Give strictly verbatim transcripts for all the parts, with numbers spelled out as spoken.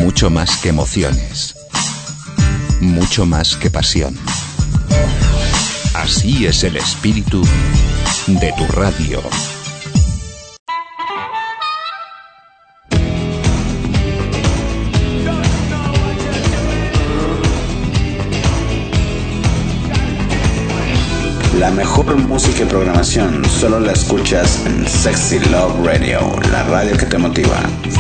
mucho más que emociones, mucho más que pasión. Así es el espíritu de tu radio. La mejor música y programación solo la escuchas en Sexy Love Radio, la radio que te motiva.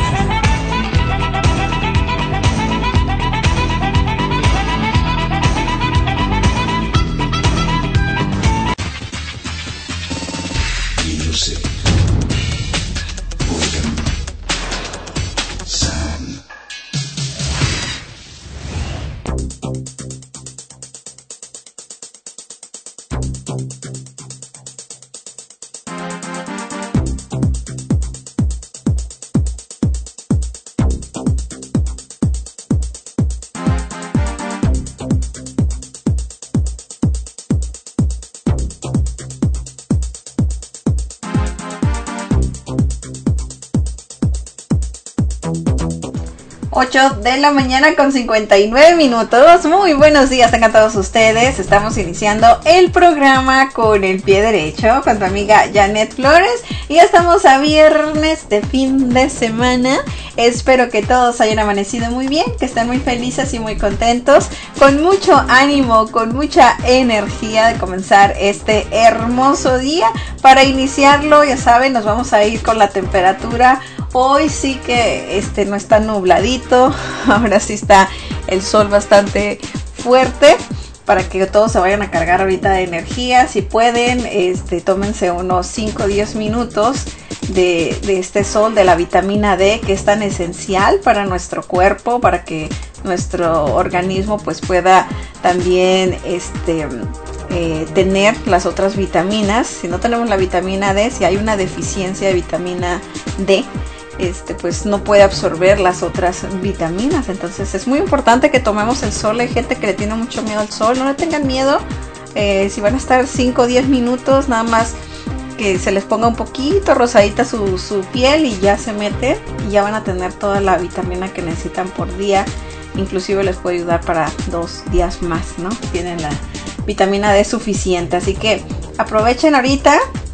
ocho de la mañana con cincuenta y nueve minutos. Muy buenos días, tengan todos ustedes. Estamos iniciando el programa con el pie derecho con tu amiga Janet Flores. Y ya estamos a viernes de fin de semana. Espero que todos hayan amanecido muy bien, que estén muy felices y muy contentos, con mucho ánimo, con mucha energía de comenzar este hermoso día. Para iniciarlo, ya saben, nos vamos a ir con la temperatura. Hoy sí que este no está nubladito, ahora sí está el sol bastante fuerte, para que todos se vayan a cargar ahorita de energía. Si pueden, este, tómense unos cinco o diez minutos de, de este sol, de la vitamina D, que es tan esencial para nuestro cuerpo, para que nuestro organismo pues pueda también este, eh, tener las otras vitaminas. Si no tenemos la vitamina D, si hay una deficiencia de vitamina D, Este, pues no puede absorber las otras vitaminas. Entonces es muy importante que tomemos el sol. Hay gente que le tiene mucho miedo al sol. No le tengan miedo. Eh, si van a estar cinco o diez minutos, nada más que se les ponga un poquito rosadita su, su piel y ya se mete y ya van a tener toda la vitamina que necesitan por día. Inclusive les puede ayudar para dos días más, ¿no? Tienen la vitamina D suficiente. Así que aprovechen ahorita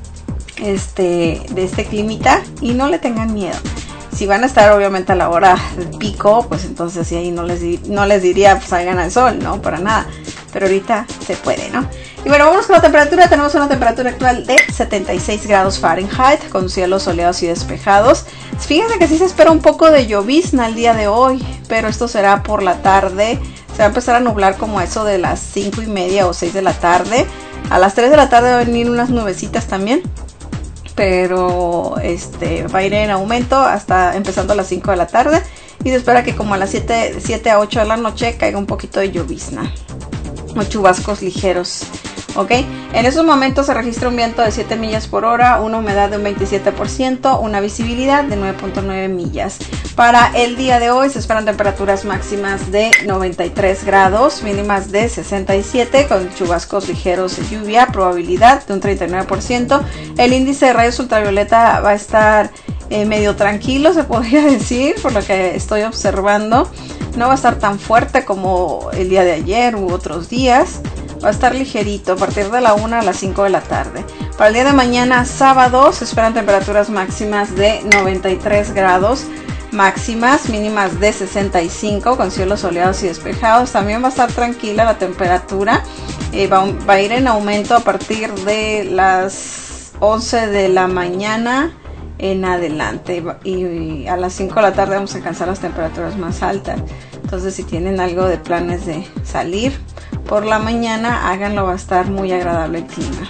este de este climita y no le tengan miedo. Si van a estar obviamente a la hora del pico, pues entonces sí, ahí no les, no les diría pues salgan al sol, no, para nada, pero ahorita se puede, ¿no? Y bueno, vamos con la temperatura. Tenemos una temperatura actual de setenta y seis grados Fahrenheit, con cielos soleados y despejados. Fíjense que sí se espera un poco de llovizna el día de hoy, pero esto será por la tarde. Se va a empezar a nublar como eso de las cinco y media o seis de la tarde. A las tres de la tarde va a venir unas nubecitas también, pero este va a ir en aumento hasta empezando a las cinco de la tarde, y se espera que como a las siete a ocho de la noche caiga un poquito de llovizna o chubascos ligeros. Ok, en esos momentos se registra un viento de siete millas por hora, una humedad de un veintisiete por ciento, una visibilidad de nueve punto nueve millas. Para el día de hoy se esperan temperaturas máximas de noventa y tres grados, mínimas de sesenta y siete, con chubascos ligeros de lluvia, probabilidad de un treinta y nueve por ciento. El índice de rayos ultravioleta va a estar eh, medio tranquilo, se podría decir, por lo que estoy observando. No va a estar tan fuerte como el día de ayer u otros días. Va a estar ligerito a partir de la una a las cinco de la tarde. Para el día de mañana, sábado, se esperan temperaturas máximas de noventa y tres grados, máximas, mínimas de sesenta y cinco, con cielos soleados y despejados. También va a estar tranquila la temperatura. Eh, va, va a ir en aumento a partir de las once de la mañana en adelante. Y, y a las cinco de la tarde vamos a alcanzar las temperaturas más altas. Entonces, si tienen algo de planes de salir por la mañana, háganlo, va a estar muy agradable el clima.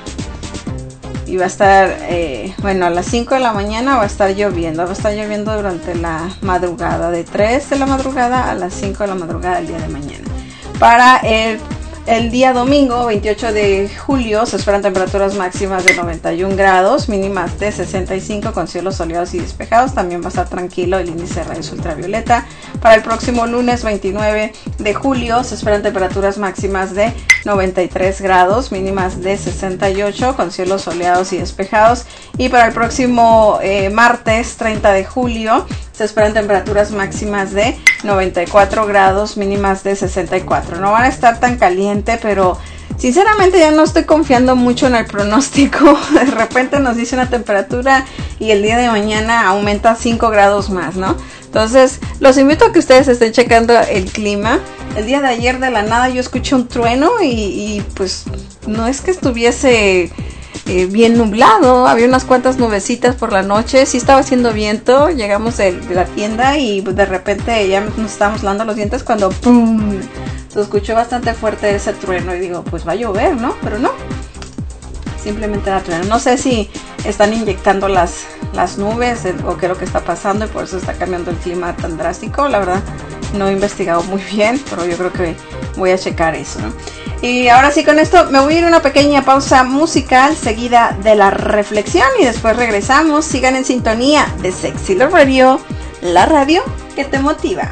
Y va a estar, eh, bueno, a las cinco de la mañana va a estar lloviendo, va a estar lloviendo durante la madrugada, de tres de la madrugada a las cinco de la madrugada del día de mañana. Para el, el día domingo, veintiocho de julio, se esperan temperaturas máximas de noventa y un grados, mínimas de sesenta y cinco, con cielos soleados y despejados. También va a estar tranquilo el índice de rayos ultravioleta. Para el próximo lunes, veintinueve de julio, se esperan temperaturas máximas de noventa y tres grados, mínimas de sesenta y ocho, con cielos soleados y despejados. Y para el próximo eh, martes treinta de julio se esperan temperaturas máximas de noventa y cuatro grados, mínimas de sesenta y cuatro. No van a estar tan caliente, pero sinceramente ya no estoy confiando mucho en el pronóstico. De repente nos dice una temperatura y el día de mañana aumenta cinco grados más, ¿no? Entonces los invito a que ustedes estén checando el clima. El día de ayer de la nada yo escuché un trueno y, y pues no es que estuviese eh, bien nublado, había unas cuantas nubecitas por la noche, sí estaba haciendo viento. Llegamos de, de la tienda y de repente ya nos estábamos lavando los dientes cuando ¡pum! Se escuchó bastante fuerte ese trueno y digo, pues va a llover, ¿no? Pero no, simplemente era trueno. No sé si están inyectando las, las nubes o qué es lo que está pasando y por eso está cambiando el clima tan drástico. La verdad no he investigado muy bien, pero yo creo que voy a checar eso, ¿no? Y ahora sí, con esto me voy a ir a una pequeña pausa musical seguida de la reflexión y después regresamos. Sigan en sintonía de Sexy Love Radio, la radio que te motiva.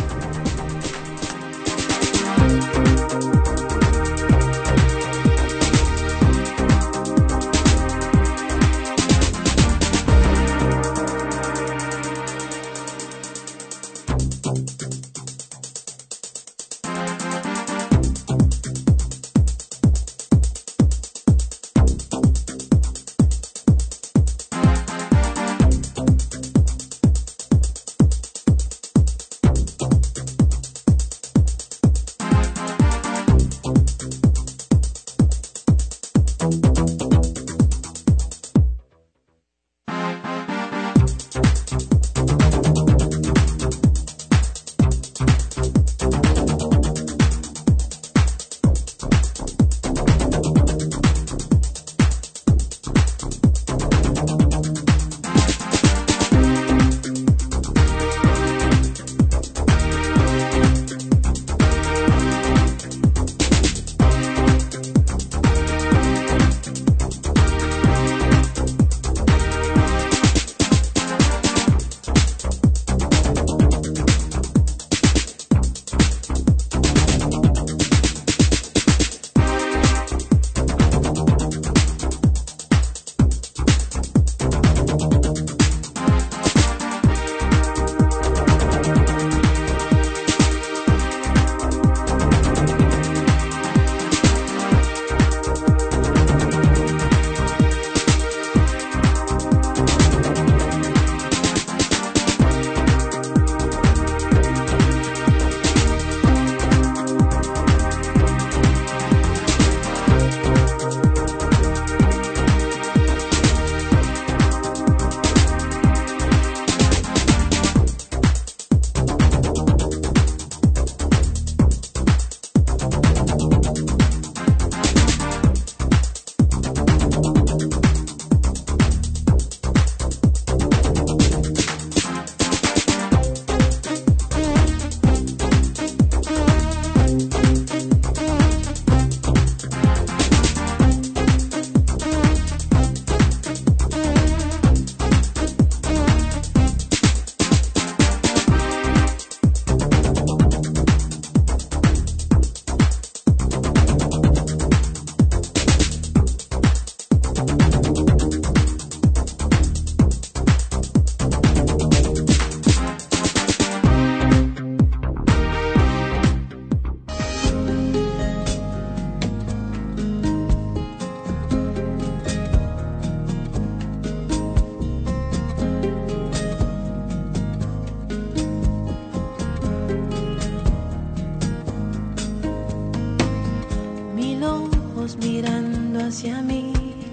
hacia mí,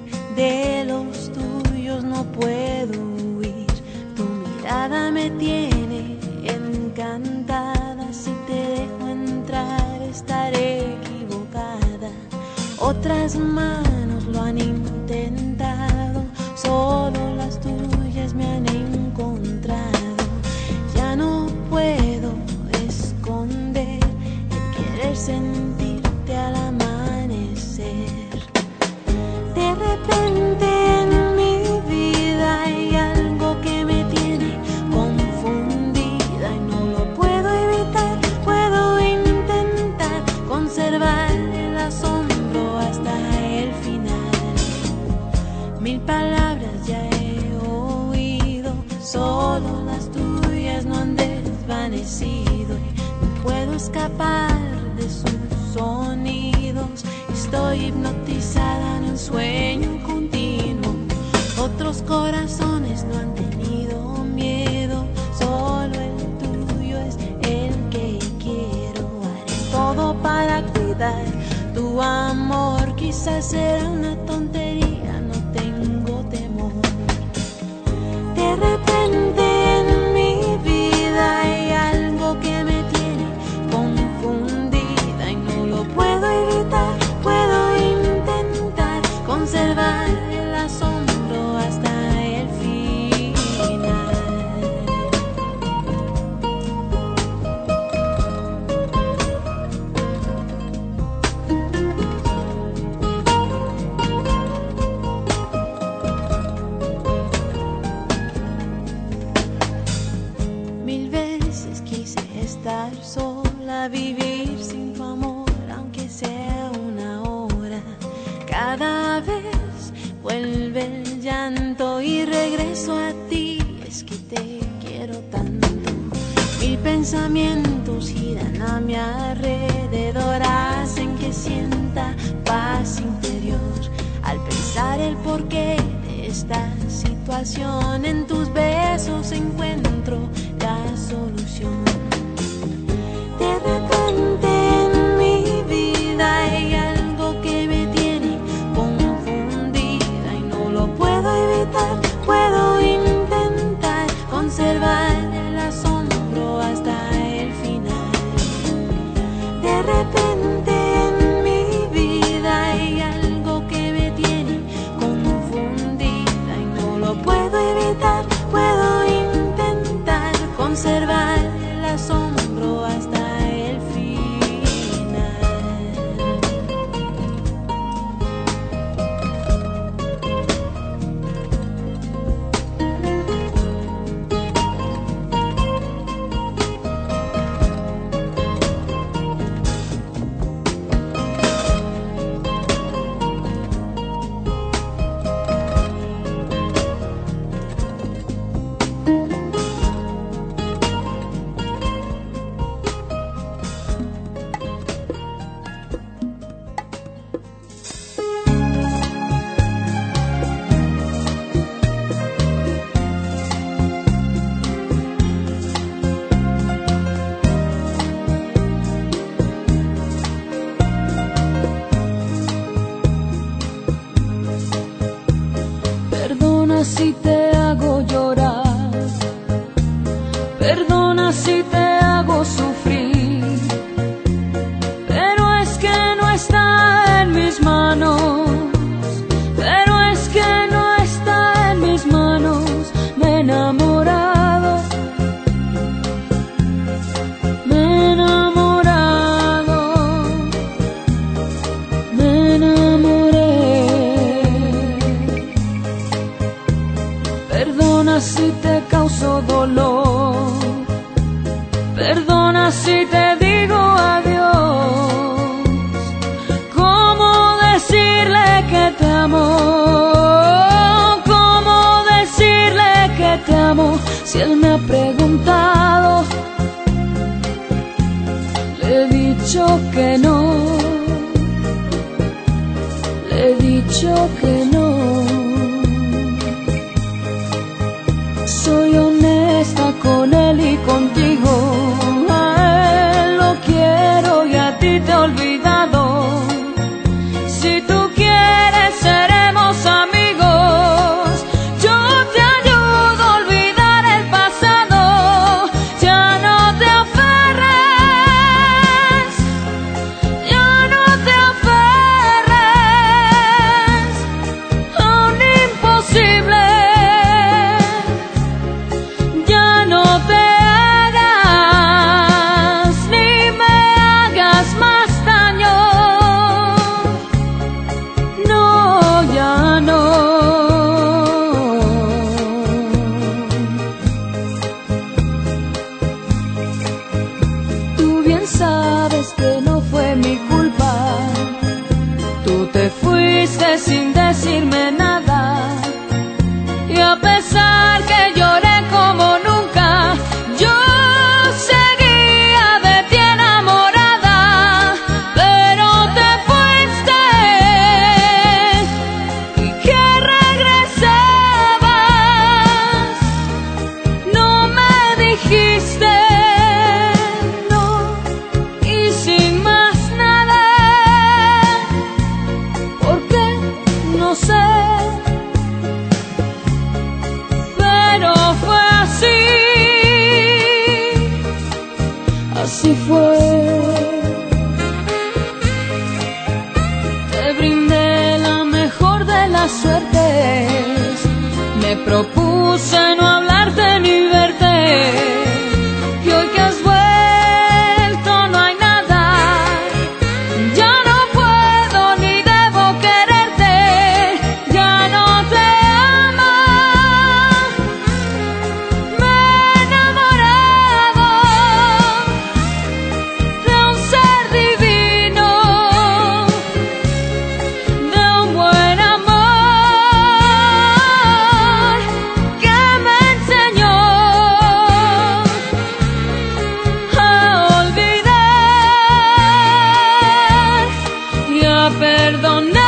de los tuyos no puedo huir. Tu mirada me tiene encantada, si te dejo entrar estaré equivocada. Otras manos lo han intentado, solo las tuyas me han encontrado. Ya no puedo esconder el querer sentirte al amanecer. De repente en mi vida hay algo que me tiene confundida y no lo puedo evitar. Puedo intentar conservar el asombro enloquecido y no puedo escapar de sus sonidos. Estoy hipnotizada en un sueño continuo. Otros corazones no han tenido miedo, solo el tuyo es el que quiero. Haré todo para cuidar tu amor. Quizás será una tontería, no tengo temor. De repente en mi vida hay algo que me tiene confundida y no lo puedo evitar. Puedo intentar conservar el asombro hasta el final. Mil veces quise estar sola, vivir sin tu amor, aunque sea una hora. Cada vez vuelve el llanto y regreso a ti, es que te quiero tanto. Mil pensamientos giran a mi alrededor, hacen que sienta paz interior. Al pensar el porqué de esta situación, en tus besos encuentro la solución. De repente en mi vida hay algo que me tiene confundida y no lo puedo evitar. Puedo intentar conservar el asombro hasta el final. De repente en mi vida hay algo que me tiene confundida y no lo puedo evitar. Puedo intentar conservar el asombro hasta el final. Perdona si te hago llorar, perdona si te hago sufrir, pero es que no está en mis manos, pero es que no está en mis manos. Me he enamorado, me he enamorado, me enamoré. Perdona si te causo dolor, perdona si te digo adiós. ¿Cómo decirle que te amo? ¿Cómo decirle que te amo? Si él me ha preguntado, le he dicho que no, le he dicho que no. Soy honesta con él y contigo. A él lo quiero y a ti te he olvidado. Si tú quieres seremos amigos. Yo te ayudo a olvidar el pasado. Ya no te aferres, ya no te aferres a un imposible. Sabes que no fue mi culpa, tú te fuiste sin decirme nada, y a pesar que lloré como nunca, yo seguí así fue. Te brindé la mejor de las suertes, me propuse no hablarte ni verte, y hoy que has vuelto no hay nada, ya no puedo ni debo quererte, ya no te amo. Me he enamorado de un ser divino, de un buen amor que me enseñó a olvidar y a perdonar.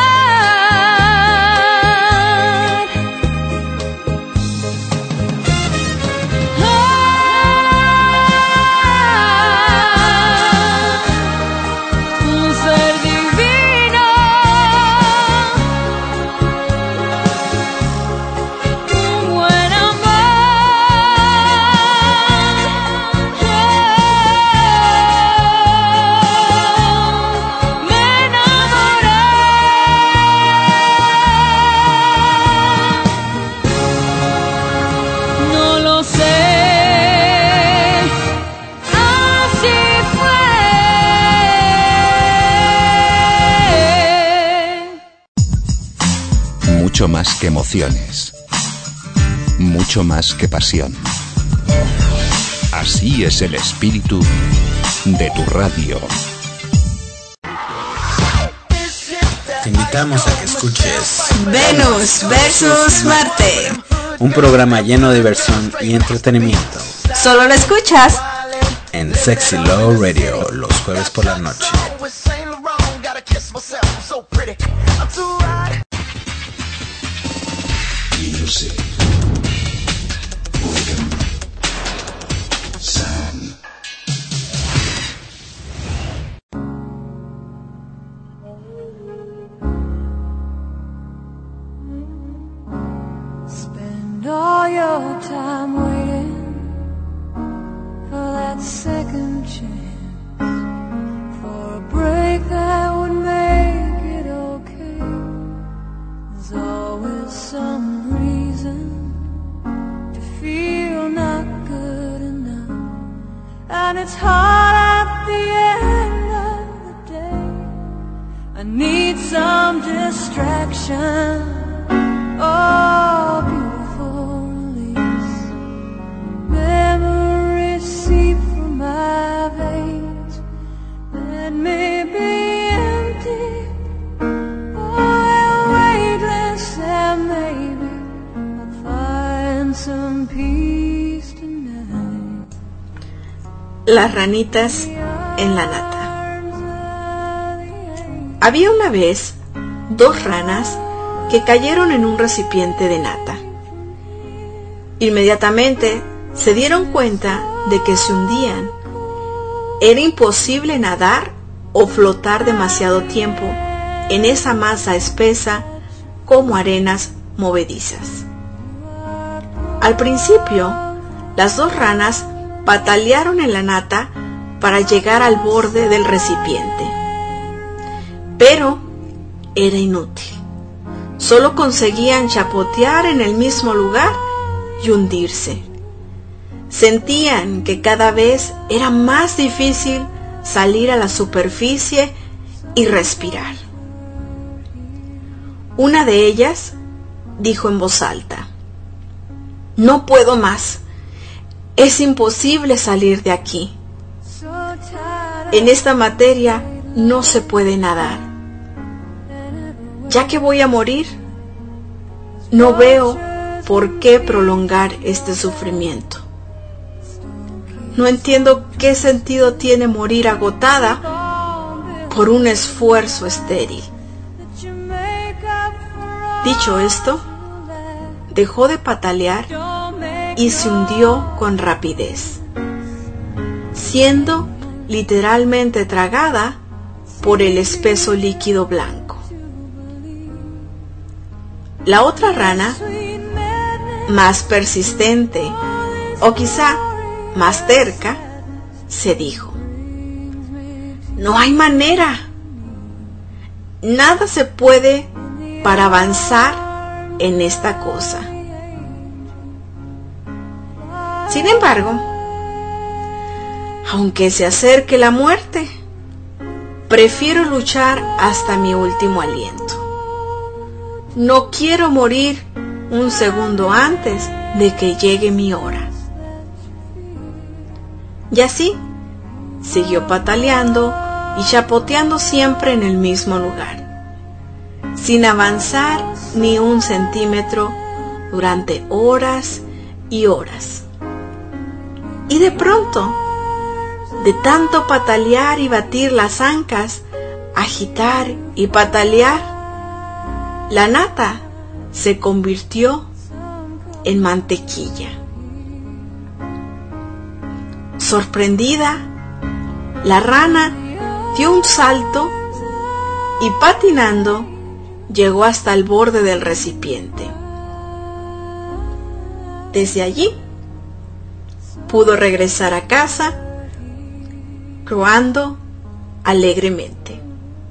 Un ser divino, un buen amor. Me enamoré. No lo sé, así fue. Mucho más que emociones. Mucho más que pasión. Así es el espíritu de tu radio. Te invitamos a que escuches Venus versus Marte. un programa lleno de diversión y entretenimiento Solo lo escuchas en Sexy Love Radio los jueves por la noche. Music. Rhythm. Sound. Spend all your time waiting for that second chance, for a break that would make it okay. There's always some reason to feel not good enough, and it's hard at the end of the day. I need some distraction. Oh, beautiful release. Memories seep from my veins. Let me be empty. Oh, weightless, and maybe I'll find some peace tonight. las ranitas en la nata. Había una vez dos ranas que cayeron en un recipiente de nata. Inmediatamente se dieron cuenta de que se hundían. Era imposible nadar o flotar demasiado tiempo en esa masa espesa como arenas movedizas. Al principio, las dos ranas patalearon en la nata para llegar al borde del recipiente. Pero era inútil. Solo conseguían chapotear en el mismo lugar y hundirse. Sentían que cada vez era más difícil salir a la superficie y respirar. Una de ellas dijo en voz alta: "No puedo más. Es imposible salir de aquí. En esta materia no se puede nadar. Ya que voy a morir, no veo por qué prolongar este sufrimiento. No entiendo qué sentido tiene morir agotada por un esfuerzo estéril". Dicho esto, dejó de patalear y se hundió con rapidez, siendo literalmente tragada por el espeso líquido blanco. La otra rana, más persistente, o quizá más terca, se dijo: no hay manera. Nada se puede para avanzar en esta cosa. Sin embargo, aunque se acerque la muerte, prefiero luchar hasta mi último aliento. No quiero morir un segundo antes de que llegue mi hora. Y así, siguió pataleando y chapoteando siempre en el mismo lugar, sin avanzar ni un centímetro durante horas y horas. Y de pronto, de tanto patalear y batir las ancas, agitar y patalear, la nata se convirtió en mantequilla. Sorprendida, la rana dio un salto y patinando llegó hasta el borde del recipiente. Desde allí pudo regresar a casa croando alegremente.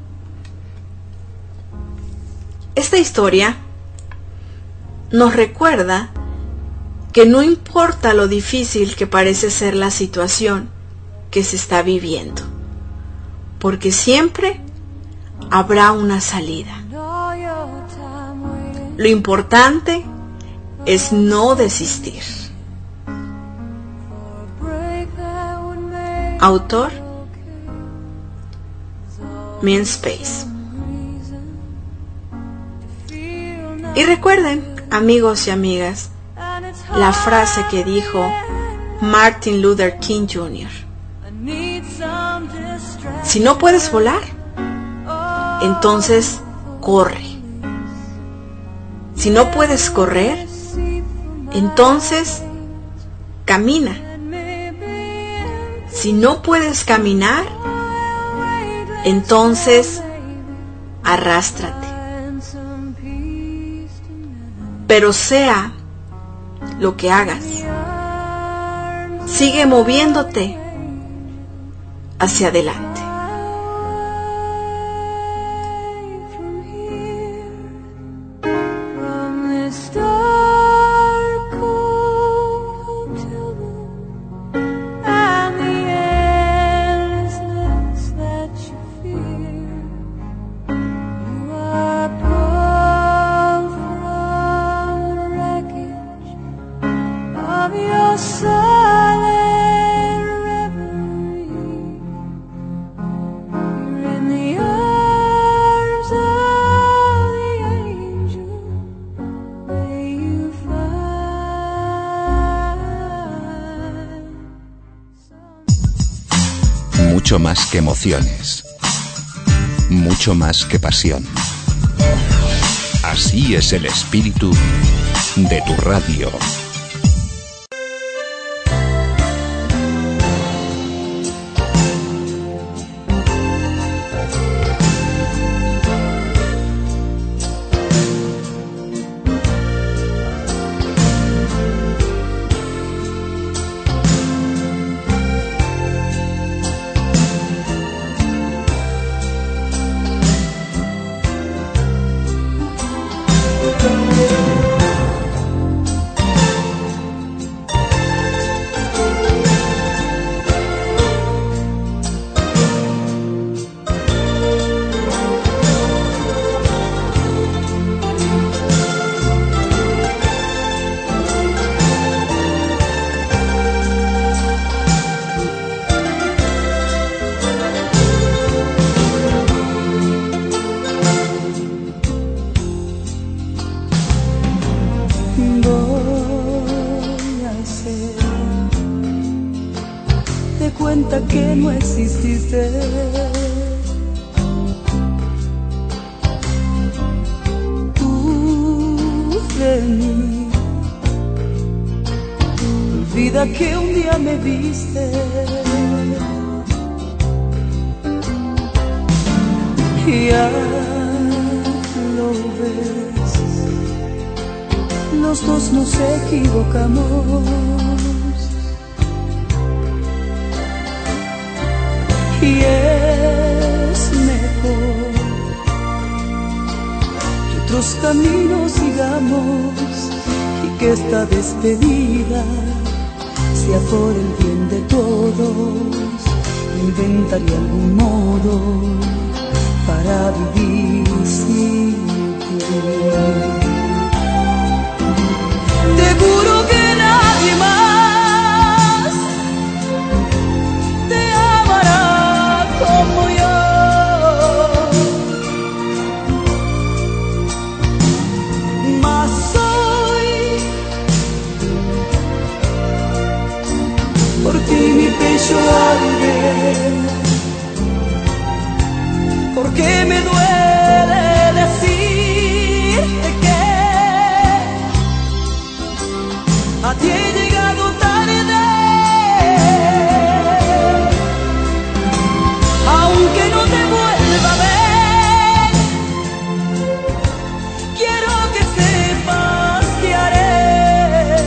Esta historia nos recuerda que no importa lo difícil que parece ser la situación que se está viviendo, porque siempre habrá una salida. Lo importante es no desistir. Autor Min Space. Y recuerden, amigos y amigas, la frase que dijo Martin Luther King junior Si no puedes volar, entonces corre. Si no puedes correr, entonces camina. Si no puedes caminar, entonces arrástrate. Pero sea lo que hagas, sigue moviéndote hacia adelante. Mucho más que emociones, mucho más que pasión. Así es el espíritu de tu radio. Que no exististe, tú de mí, olvida que un día me viste y ya lo ves, los dos nos equivocamos. Y nuestros caminos sigamos y que esta despedida sea por el bien de todos. Inventaré algún modo para vivir sin ti. Te juro que nadie más te amará como yo. Mas hoy por ti mi pecho arde, porque me duele decirte que a ti he llegado tarde, aunque no te vuelva a ver. Quiero que sepas que haré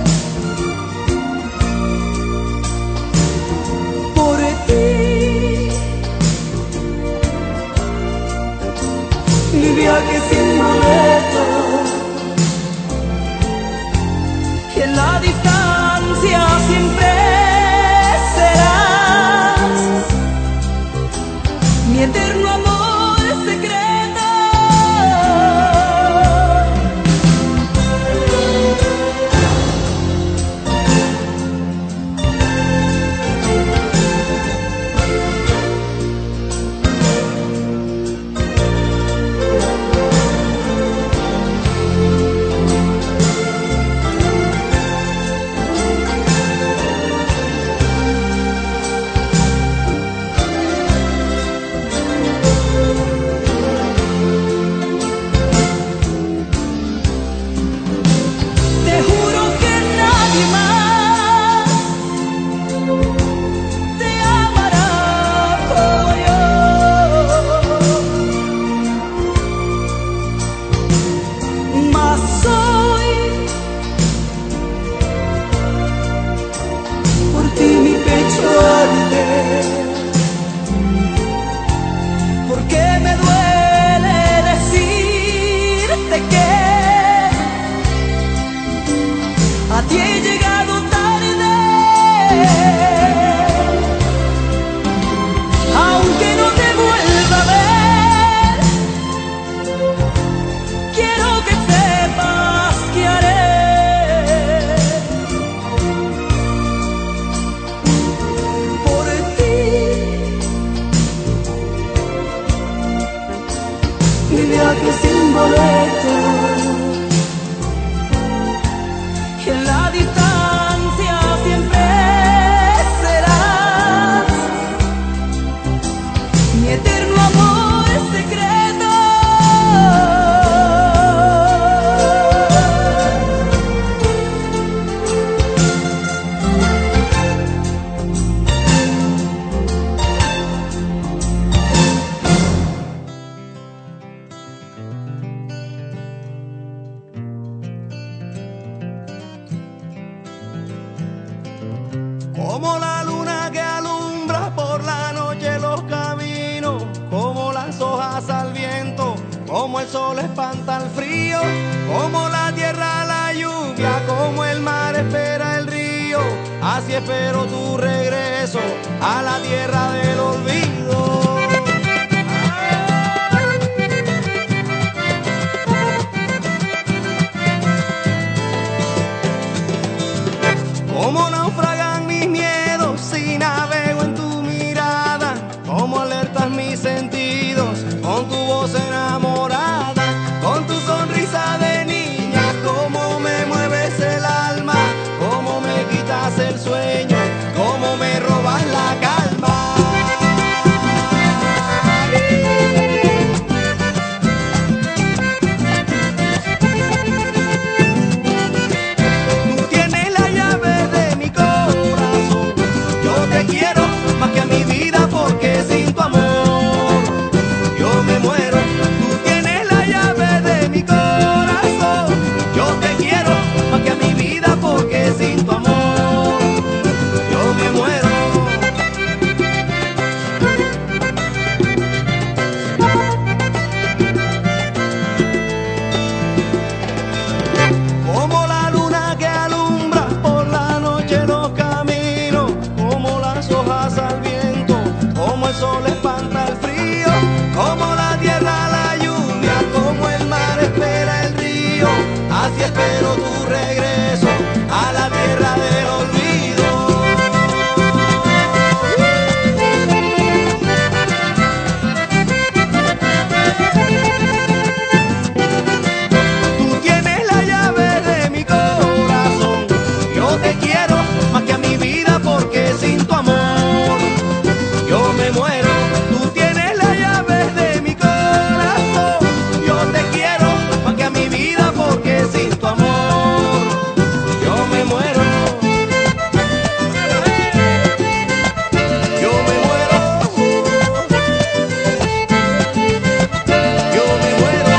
por ti mi viaje sin boleto. Que en la distancia siempre serás mi eterno amor secreto. Como la luna que alumbra por la noche los caminos, como las hojas al viento, como el sol espanta el frío, como la tierra la lluvia, como el mar espera el río, así espero tu regreso a la tierra del olvido. Como naufragan mis miedos si navego en tu mirada, como alertas mis sentidos con tu voz enamorada, con tu sonrisa de niña, como me mueves el alma, como me quitas el sueño, como me robas la calma. como el sol espanta el frío, como la tierra la lluvia, como el mar espera el río, así espero tu regreso a la tierra del olvido. Tú tienes la llave de mi corazón, yo te quiero más que a mi vida porque sin tu amor yo me muero. Tú tienes la llave de mi corazón, yo te quiero más que a mi vida porque sin tu amor yo me muero. Yo me muero. Yo me muero.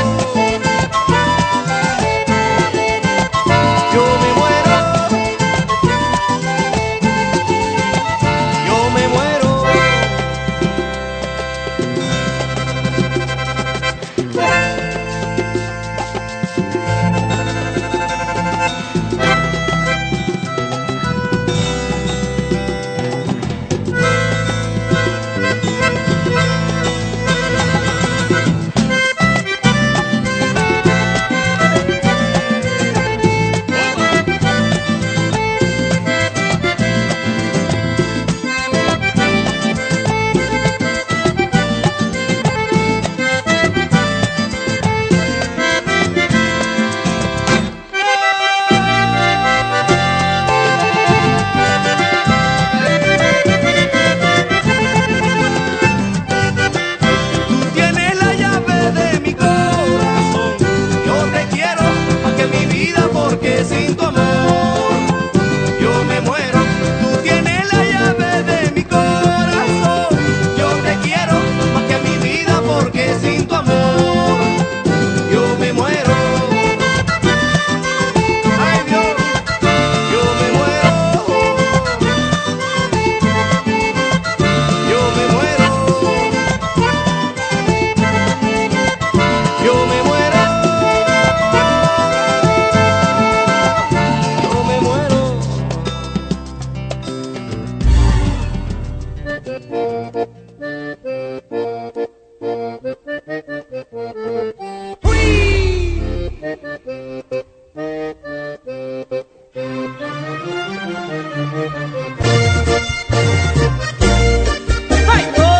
Yo me muero. Yo me muero. Tú tienes la llave de mi corazón, yo te quiero más que mi vida porque sin tu amor yo me muero. Tú tienes la llave de mi corazón, yo te quiero más que mi vida porque sin tu amor yo me muero. Ay Dios, yo me muero. Yo me muero. Yo me muero. Yo me muero. ¡Ay, no!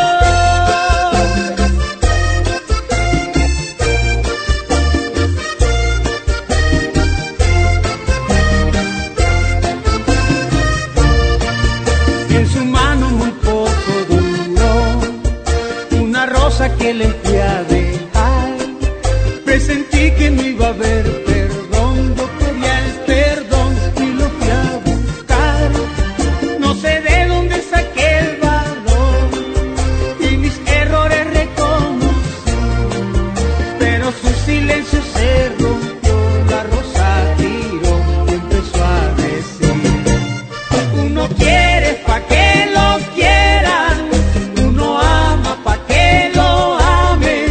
Y en su mano muy poco duró una rosa que le fui a dejar. Presentí que no iba a haber perdón, yo quería el perdón y lo fui a buscar. No sé de dónde saqué el valor y mis errores reconocí, pero su silencio se rompió, la rosa giró y empezó a decir: uno quiere pa' que lo quieran, uno ama pa' que lo amen.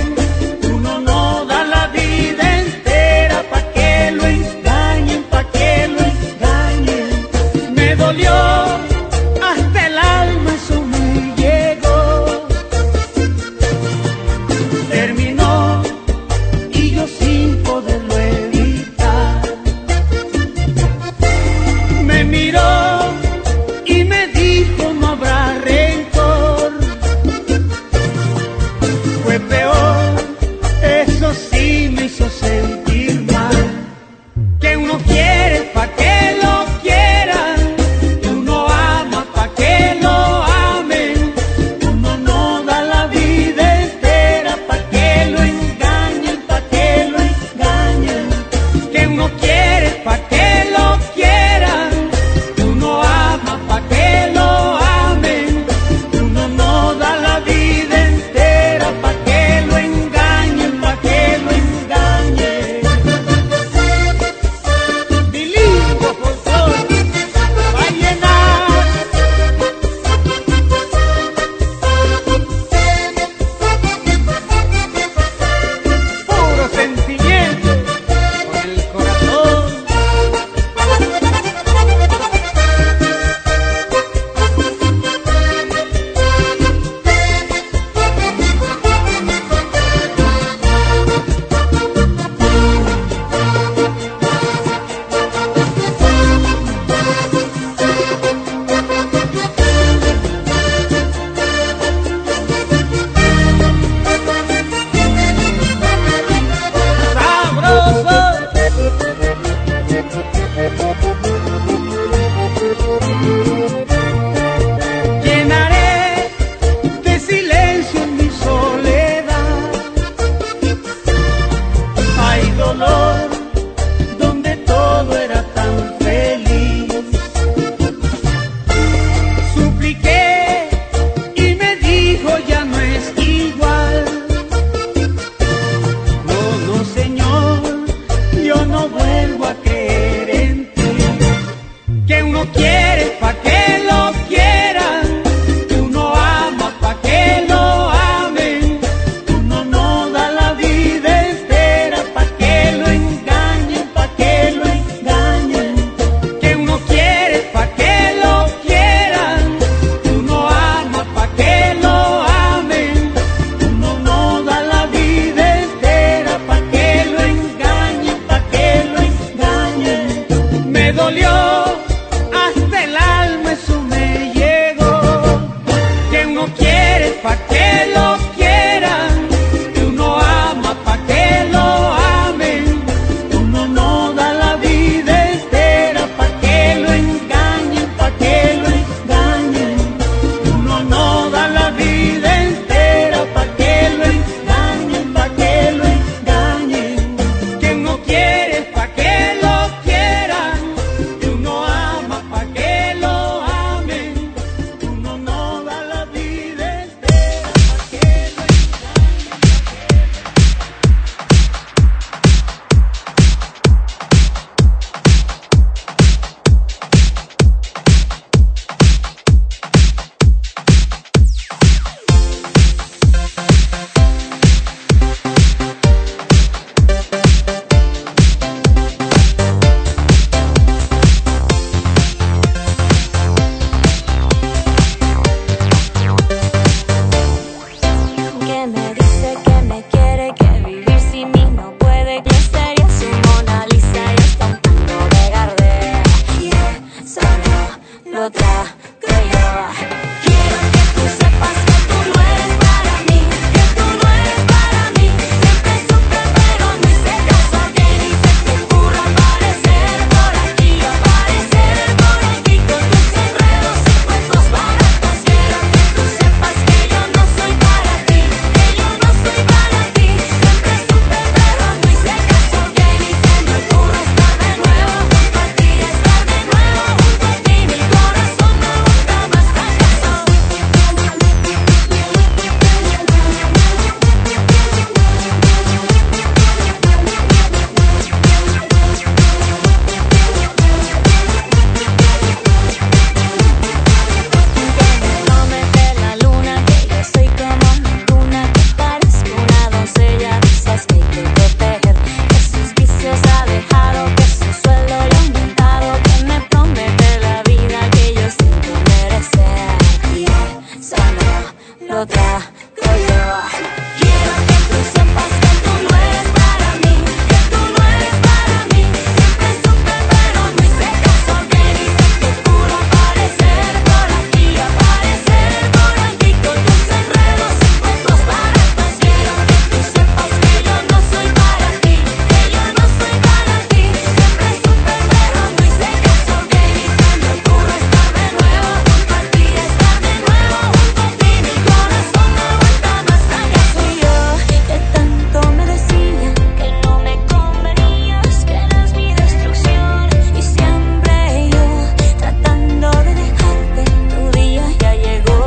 lo trago yo. Quiero que tú sepas que tú no eres para mí, que tú no eres para mí. Siempre supe pero no hice caso, que dices que puro aparecer por aquí, aparecer por aquí con tus enredos y cuentos baratos. Quiero que tú sepas que yo no soy para ti, que yo no soy para ti. Siempre supe pero no hice caso, que diciendo puro estar de nuevo junto a ti, estar de nuevo junto a ti. Mi corazón no aguanta más fracaso. Y yo, que tanto me decían que no me convenías, que eras mi destrucción. Y siempre yo tratando de dejarte, tu día ya llegó.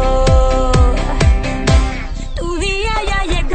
Tu día ya llegó.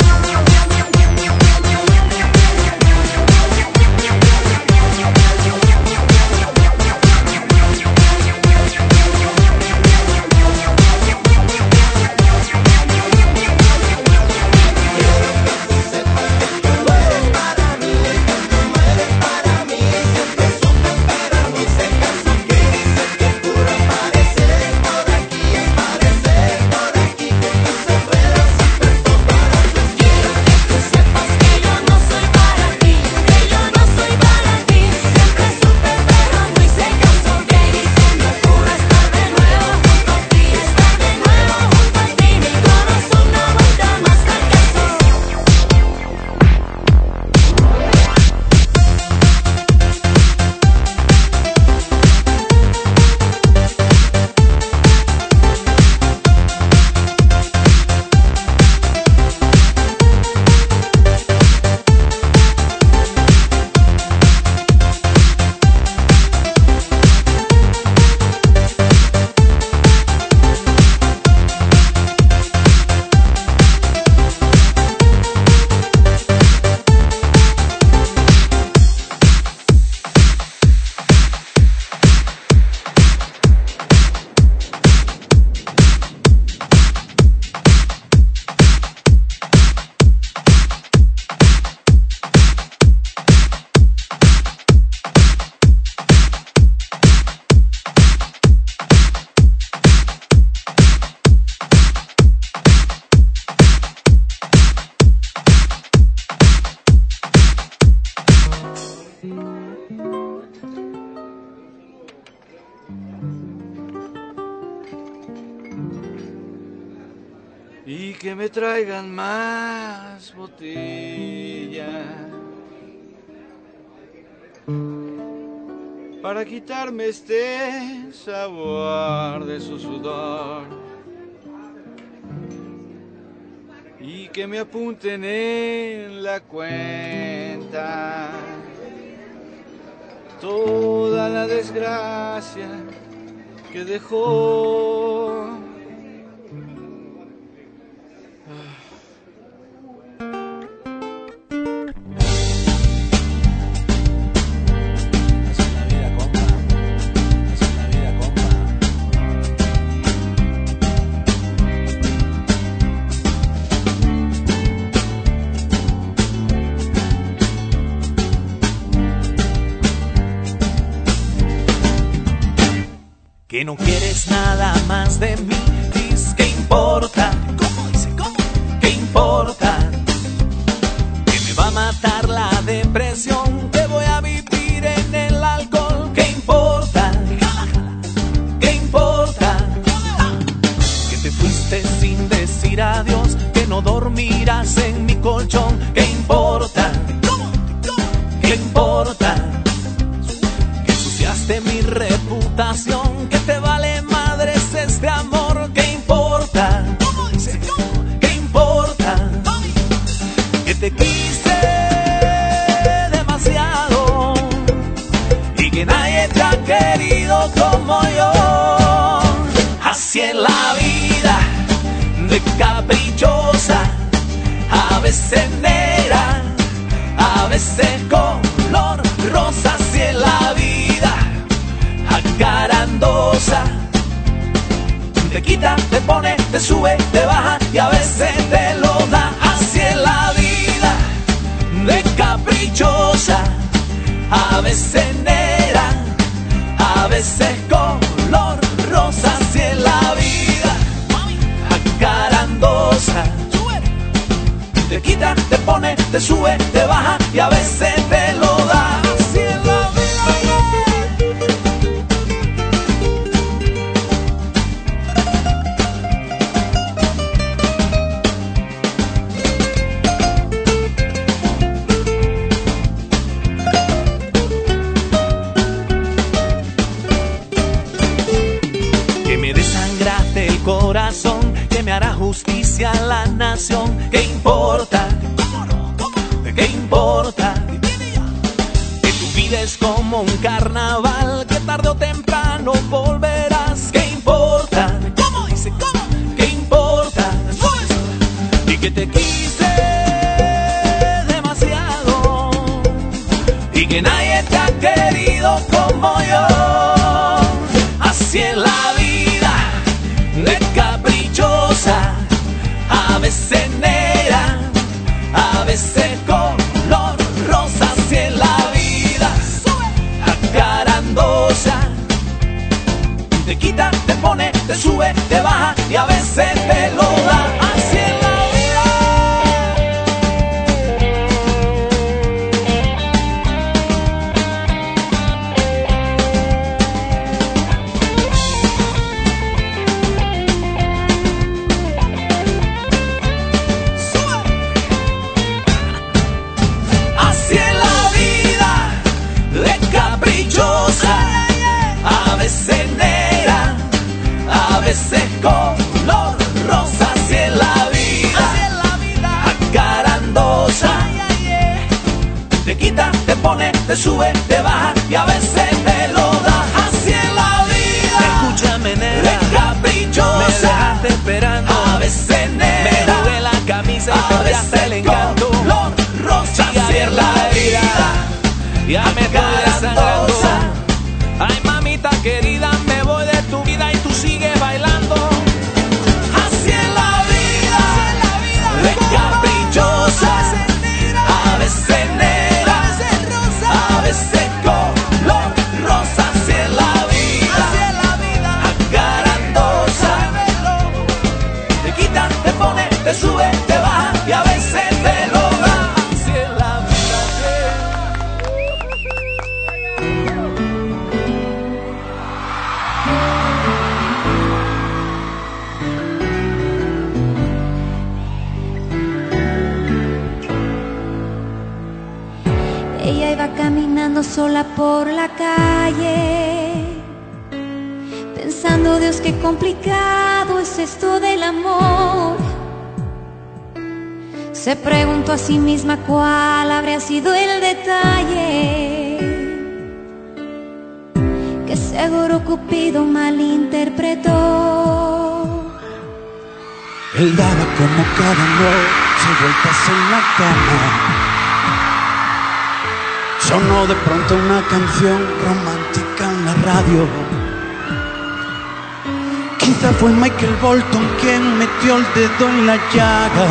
Sepas que yo no soy para ti, que yo no soy para ti. Siempre supe pero no hice caso, que diciendo puro estar de nuevo junto a ti, estar de nuevo junto a ti. Mi corazón no aguanta más fracaso. Y que me traigan más botellas para quitarme este sabor de su sudor. Y que me apunten en la cuenta toda la desgracia que dejó. Que no quieres nada más de mí, dices que importa. ¿Cómo dice? ¿Cómo? ¿Qué importa? Que me va a matar la depresión, que voy a vivir en el alcohol. ¿Qué importa? ¿Qué importa? Que te fuiste sin decir adiós, que no dormirás en mi colchón. ¿Qué importa? ¿Qué importa? Que ensuciaste mi reputación, que te vale madres este amor. ¿Qué importa? ¿Qué importa? Que te quise demasiado y que nadie te ha querido como yo. Así es la vida, de caprichosa, a veces negra, a veces color rosa. Así es la vida, acarandosa, te quita, te pone, te sube, te baja y a veces te lo da. Así es la vida, de caprichosa, a veces negra, a veces color rosa. Así es la vida, acarandosa. Te quita, te pone, te sube, te baja y a veces te lo da. Así es la corazón, que me hará justicia a la nación. ¿Qué importa? ¿Qué importa? Que tu vida es como un carnaval, que tarde o temprano volverás. ¿Qué importa? ¿Cómo dice? ¿Cómo? ¿Qué importa? Y que te quise demasiado y que nadie te ha querido como yo. Así es la vida, de caprichosa, a veces negra, a veces color rosa. Así es la vida, acarandosa. Te quita, te pone, te sube, te baja y a veces te lo da. Así es la a veces negra, a veces color rosa. Así es la vida, acarandosa. Te quita, te pone, te sube, te baja y a veces te lo da. Así es la vida, escúchame nena, de caprichosa. Me dejaste esperando, a veces negra, me jugué la camisa y a veces el encanto. Color rosa. Así es la vida, ya me estoy desangrando. Ay mamita querida, me voy de tu vida y tú sigues bailando. Así es la vida, de caprichosa, a veces negra, a veces color rosa. Así es la vida, acarandosa. Te quita, te pone, te sube, te baja y a veces te lo da. Así es la vida. Ella iba caminando sola por la calle, pensando, Dios, qué complicado es esto del amor. Se preguntó a sí misma cuál habría sido el detalle que seguro Cupido malinterpretó. Él daba como cada noche vueltas en la cama. Sonó de pronto una canción romántica en la radio. Quizá fue Michael Bolton quien metió el dedo en la llaga.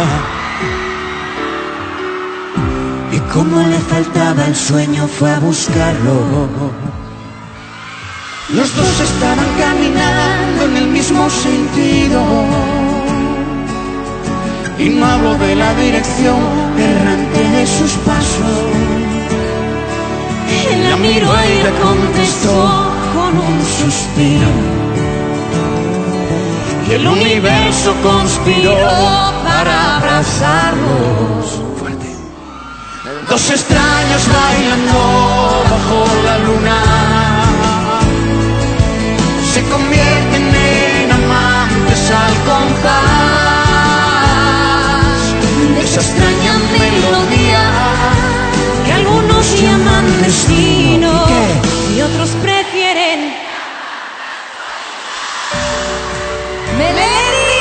Y como le faltaba el sueño fue a buscarlo. Los dos estaban caminando en el mismo sentido. Y no hablo de la dirección errante de sus pasos. Él la miró y le contestó con un suspiro. Y el universo conspiró para abrazarlos. Fuerte. Dos extraños bailando bajo la luna se convierten en amantes al compás de esa extraña melodía que algunos llaman destino y otros prefieren Melody.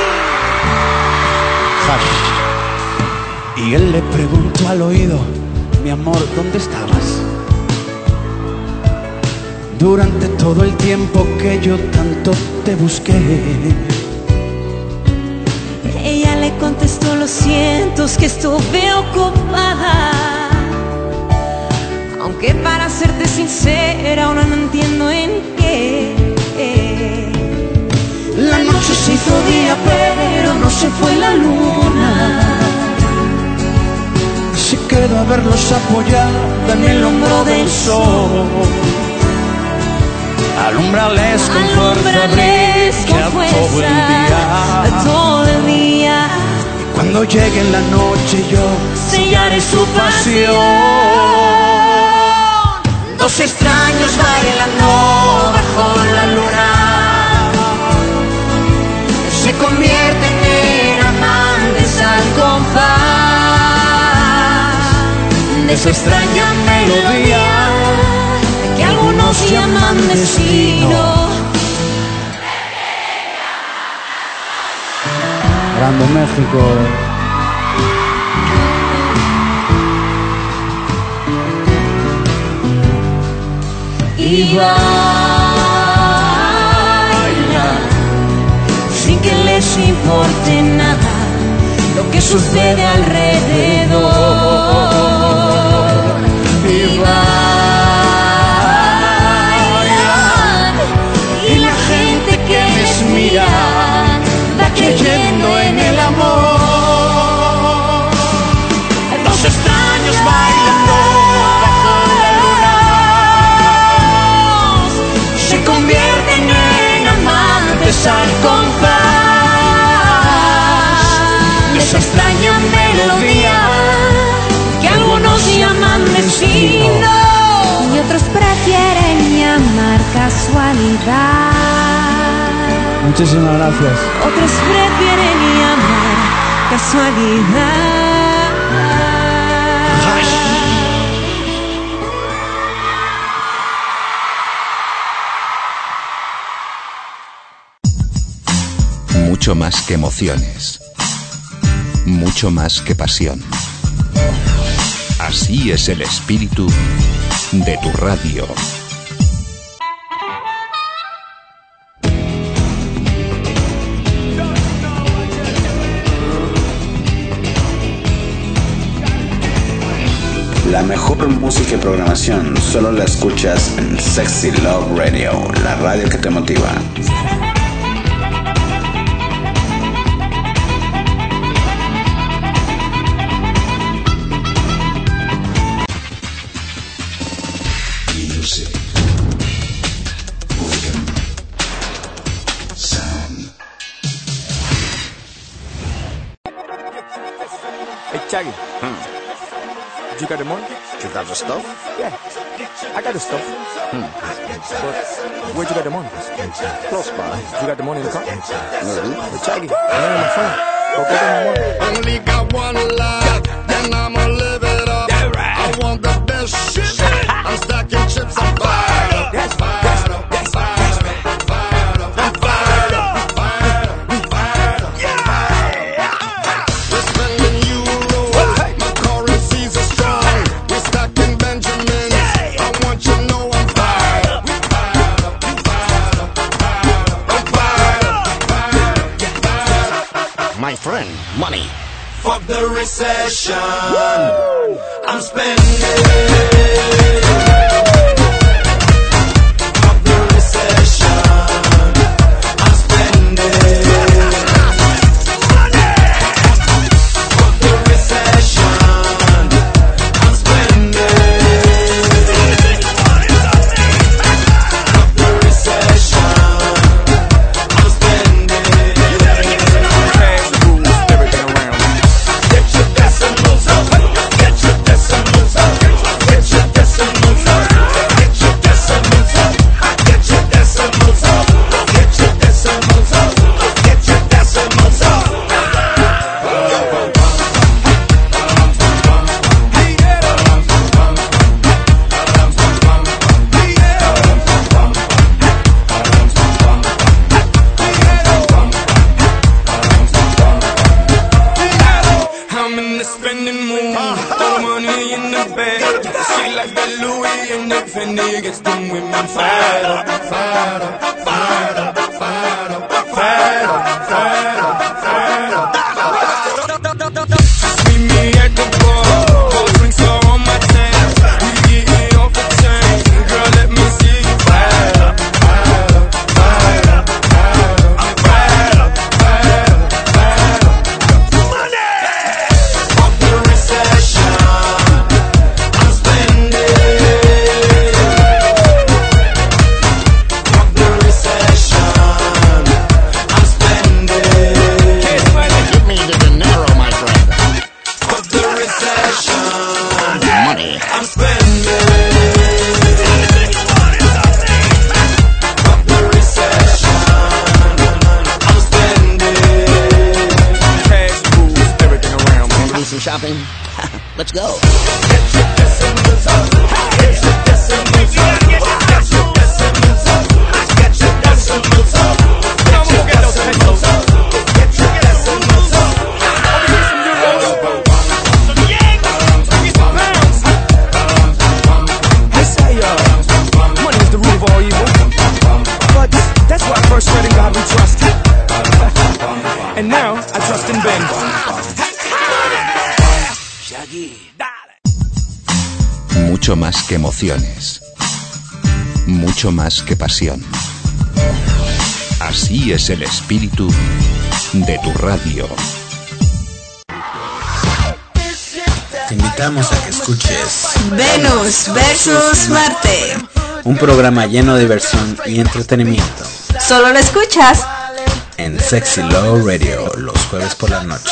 Y él le preguntó al oído: mi amor, ¿dónde estabas? Durante todo el tiempo que yo tanto te busqué. Ella le contestó: lo siento, es que estuve ocupada. Aunque para serte sincera ahora no entiendo en qué. La noche se hizo día pero no se fue la luna. verlos apoyada en el hombro del sol. Alúmbrales con fuerza, brilla todo el día, todo el día. Y cuando llegue la noche yo sellaré su pasión. Dos extraños bailando bajo la luna se convierten en amantes al compás de esa extraña melodía que algunos llaman destino. Grande México. Y baila sin que les importe nada lo que sucede alrededor. Y bailan y la gente que les mira va creyendo en el amor. Dos extraños bailando bajo la luna se convierten en amantes al compás de esa extraña melodía que algunos llaman destino y otros prefieren llamar casualidad. Muchísimas gracias. Otros prefieren llamar casualidad. Mucho más que emociones. Mucho más que pasión. Así es el espíritu de tu radio. La mejor música y programación solo la escuchas en Sexy Love Radio, la radio que te motiva. Hey, Chaggy. Hmm. You got the money? You got the stuff? Yeah, I got the stuff. Hmm. But where'd you get the money? Close by. You got the money in the car? Maybe. Hey, Chaggy, I'm on my phone. Go get my money. Only got one life, then I'ma live it up. Yeah, right. I want the best shit. I'm stacking chips, I'm fired up. Yes, Fired up, yes, fired up, fired up, I'm fired up, fired up, fired up. We're spending euros, my currencies are strong. We're stacking Benjamins, I want you to know I'm fired up. Fired up, fired up, fired up, I'm fired up, fired up, fired up. My friend, money. Fuck the recession, I'm spending. Fuck the recession, I'm spending. Fuck the recession, I'm spending. Fuck the recession, I'm spending. Cash rules everything around me. Get your decimals up, get your decimals up, get your decimals up, get your decimals up, get your decimals up, get your decimals up, get your decimals up. I'm in the spending mood, throw money in the bed. She like the Louis and the Fendi, gets them women fired up, fired up, fired up, fired up, fired up, fired up, fired up. Just meet me at the bar, cold drinks are on my tab. We getting off the chain, girl let me see you fired up, fired up, fired up, fired up, I'm fired up, fired up, fired up. Money! Fuck the recession, shopping? Let's go. First read in God we trust. And now I trust in Ben. Mucho más que emociones. Mucho más que pasión. Así es el espíritu de tu radio. Te invitamos a que escuches Venus versus Marte. Un programa lleno de diversión y entretenimiento. Solo lo escuchas en Sexy Love Radio los jueves por la noche.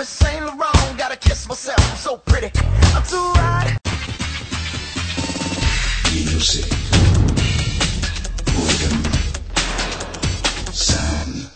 Music, boredom, sound.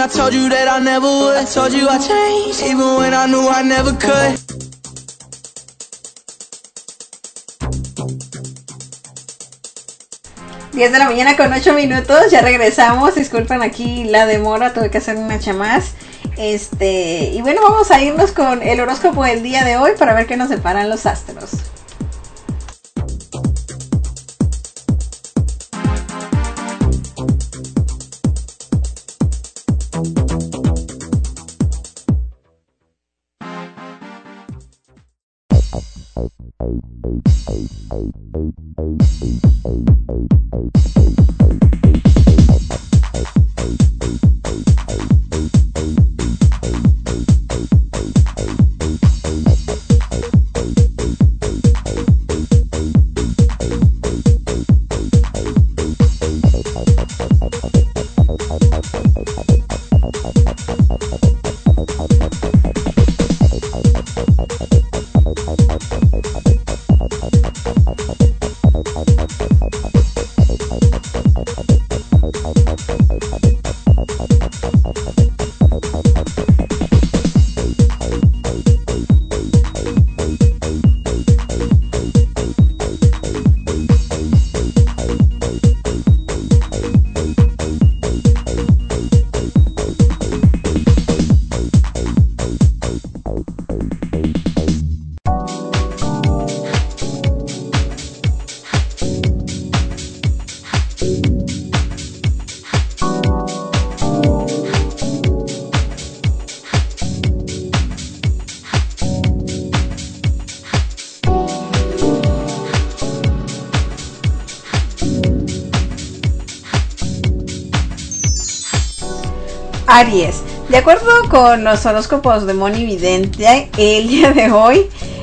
I told you that I never would. I told you I changed, even when I knew I never could. diez de la mañana con ocho minutos, ya regresamos. Disculpen aquí la demora, tuve que hacer una chamás. Este, y bueno, vamos a irnos con el horóscopo del día de hoy para ver qué nos deparan los astros. Aries, de acuerdo con los horóscopos de Moni Vidente, el día de hoy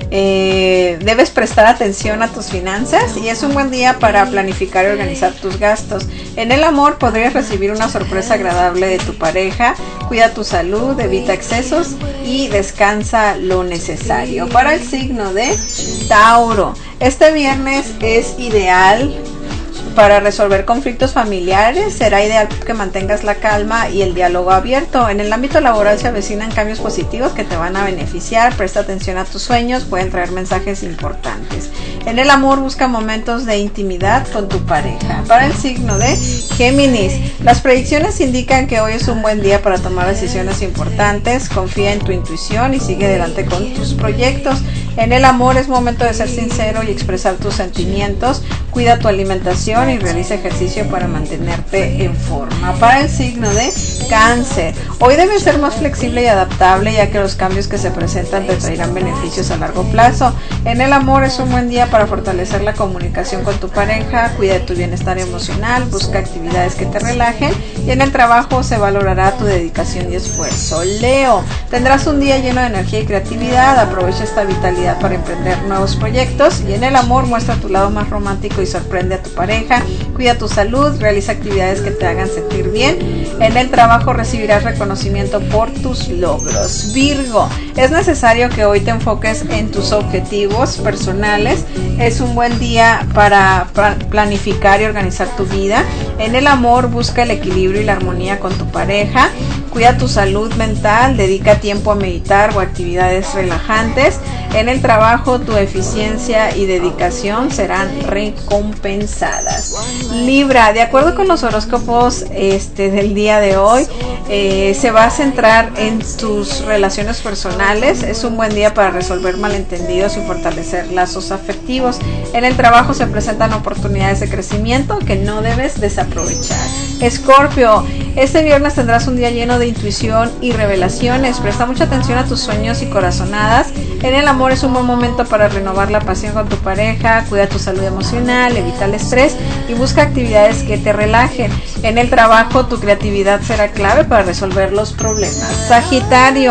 eh, debes prestar atención a tus finanzas y es un buen día para planificar y organizar tus gastos. En el amor podrías recibir una sorpresa agradable de tu pareja. Cuida tu salud, evita excesos y descansa lo necesario. Para el signo de Tauro, este viernes es ideal para resolver conflictos familiares. Será ideal que mantengas la calma y el diálogo abierto. En el ámbito laboral se avecinan cambios positivos que te van a beneficiar. Presta atención a tus sueños, pueden traer mensajes importantes. En el amor busca momentos de intimidad con tu pareja. Para el signo de Géminis, las predicciones indican que hoy es un buen día para tomar decisiones importantes. Confía en tu intuición y sigue adelante con tus proyectos. En el amor es momento de ser sincero y expresar tus sentimientos. Cuida tu alimentación y realiza ejercicio para mantenerte en forma. Para el signo de Cáncer, hoy debes ser más flexible y adaptable, ya que los cambios que se presentan te traerán beneficios a largo plazo. En el amor es un buen día para fortalecer la comunicación con tu pareja. Cuida de tu bienestar emocional, busca actividades que te relajen y en el trabajo se valorará tu dedicación y esfuerzo. Leo, tendrás un día lleno de energía y creatividad. Aprovecha esta vitalidad para emprender nuevos proyectos y en el amor muestra tu lado más romántico y sorprende a tu pareja. Cuida tu salud, realiza actividades que te hagan sentir bien. En el trabajo recibirás reconocimiento por tus logros. Virgo, es necesario que hoy te enfoques en tus objetivos personales. Es un buen día para planificar y organizar tu vida. En el amor busca el equilibrio y la armonía con tu pareja. Cuida tu salud mental, dedica tiempo a meditar o actividades relajantes. En el trabajo tu eficiencia y dedicación serán recompensadas. Libra, de acuerdo con los horóscopos este, del día de hoy, eh, se va a centrar en tus relaciones personales. Es un buen día para resolver malentendidos y fortalecer lazos afectivos. En el trabajo se presentan oportunidades de crecimiento que no debes desaprovechar. Escorpio, este viernes tendrás un día lleno de intuición y revelaciones. Presta mucha atención a tus sueños y corazonadas. En el amor es un buen momento para renovar la pasión con tu pareja. Cuida tu salud emocional, evita el estrés y busca actividades que te relajen. En el trabajo tu creatividad será clave para resolver los problemas. Sagitario,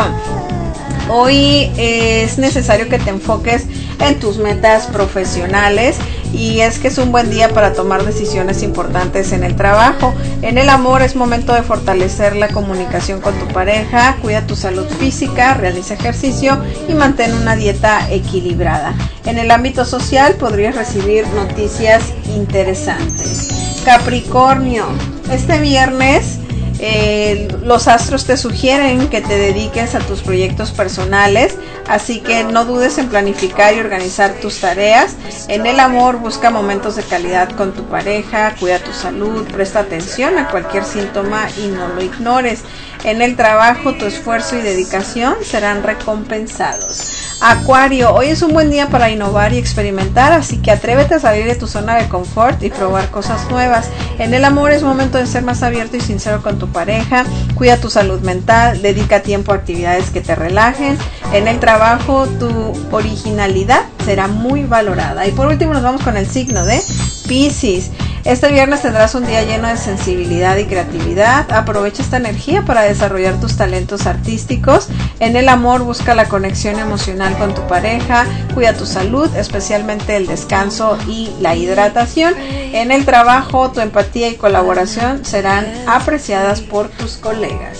hoy es necesario que te enfoques en tus metas profesionales y es que es un buen día para tomar decisiones importantes en el trabajo. En el amor es momento de fortalecer la comunicación con tu pareja. Cuida tu salud física, realiza ejercicio y mantén una dieta equilibrada. En el ámbito social podrías recibir noticias interesantes. Capricornio, este viernes Eh, los astros te sugieren que te dediques a tus proyectos personales, así que no dudes en planificar y organizar tus tareas. En el amor, busca momentos de calidad con tu pareja, cuida tu salud, presta atención a cualquier síntoma y no lo ignores. En el trabajo, tu esfuerzo y dedicación serán recompensados. Acuario, hoy es un buen día para innovar y experimentar, así que atrévete a salir de tu zona de confort y probar cosas nuevas. En el amor es momento de ser más abierto y sincero con tu pareja, cuida tu salud mental, dedica tiempo a actividades que te relajen. En el trabajo, tu originalidad será muy valorada. Y por último nos vamos con el signo de Piscis. Este viernes tendrás un día lleno de sensibilidad y creatividad. Aprovecha esta energía para desarrollar tus talentos artísticos. En el amor, busca la conexión emocional con tu pareja, cuida tu salud, especialmente el descanso y la hidratación. En el trabajo, tu empatía y colaboración serán apreciadas por tus colegas.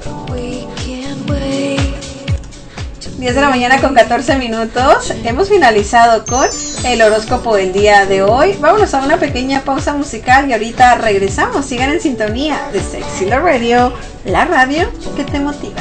diez de la mañana con catorce minutos. Hemos finalizado con el horóscopo del día de hoy. Vámonos a una pequeña pausa musical y ahorita regresamos. Sigan en sintonía de Sexy Love Radio, la radio que te motiva.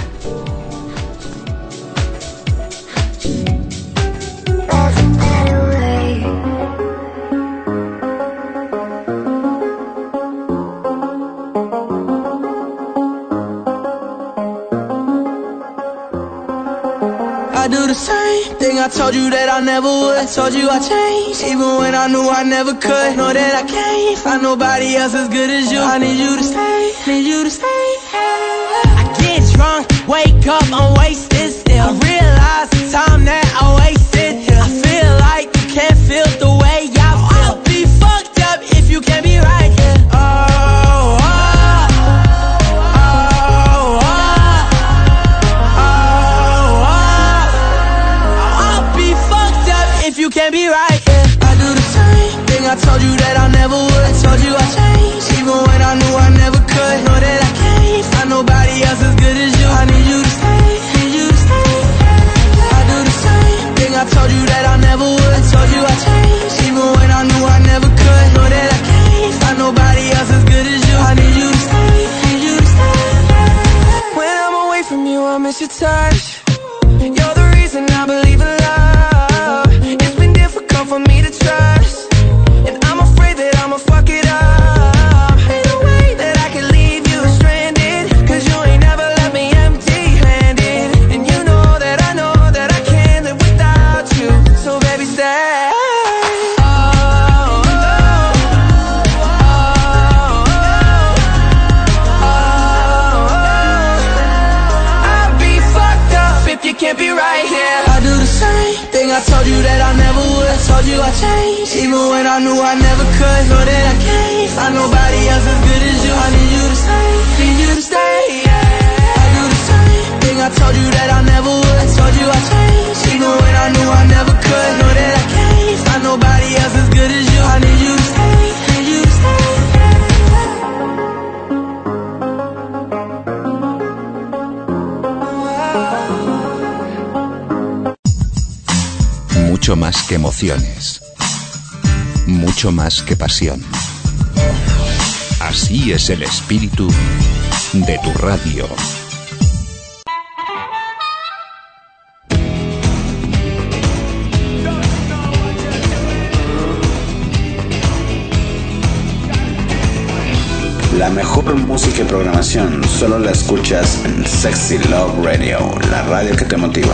I do the same thing I told you that I never would. I told you I changed, even when I knew I never could. Know that I can't find nobody else as good as you. I need you to stay, need you to stay. I get drunk, wake up, I'm wasted still. I realize the time that I wasted here. I feel like you can't feel the way I feel. I'll be fucked up if you can't be right here. Oh, oh. You can't be right, yeah. I do the same thing I told you that I never would. I told you I changed, even when I knew I never could. Know that I can't find nobody else as good as you. I need you to stay, need you to stay. I do the same thing I told you that I never would. I told you I changed, even when I knew I never could. Know that I can't find nobody else as good as you. I need you to stay, need you to stay. When I'm away from you, I miss your touch. You're the reason I believe in love. For me to trust, and I'm afraid that I'ma fuck it up. Ain't no way that I can leave you stranded, cause you ain't never left me empty-handed. And you know that I know that I can't live without you. So baby stay. Oh, oh, oh, oh, oh, oh. I'll be fucked up if you can't be right here. I do the same thing I told you that I never would. I told you I changed, even when I knew I never could. Know that I can't find nobody else as good as you. I need you to stay, need you to stay, yeah. I do the same thing I told you that I never would. I told you I changed, even when I knew I never could. Know that I can't find nobody else as good as you. I need you to stay, need you to stay. Mucho más que emociones, mucho más que pasión. Así es el espíritu de tu radio. La mejor música y programación solo la escuchas en Sexy Love Radio, la radio que te motiva.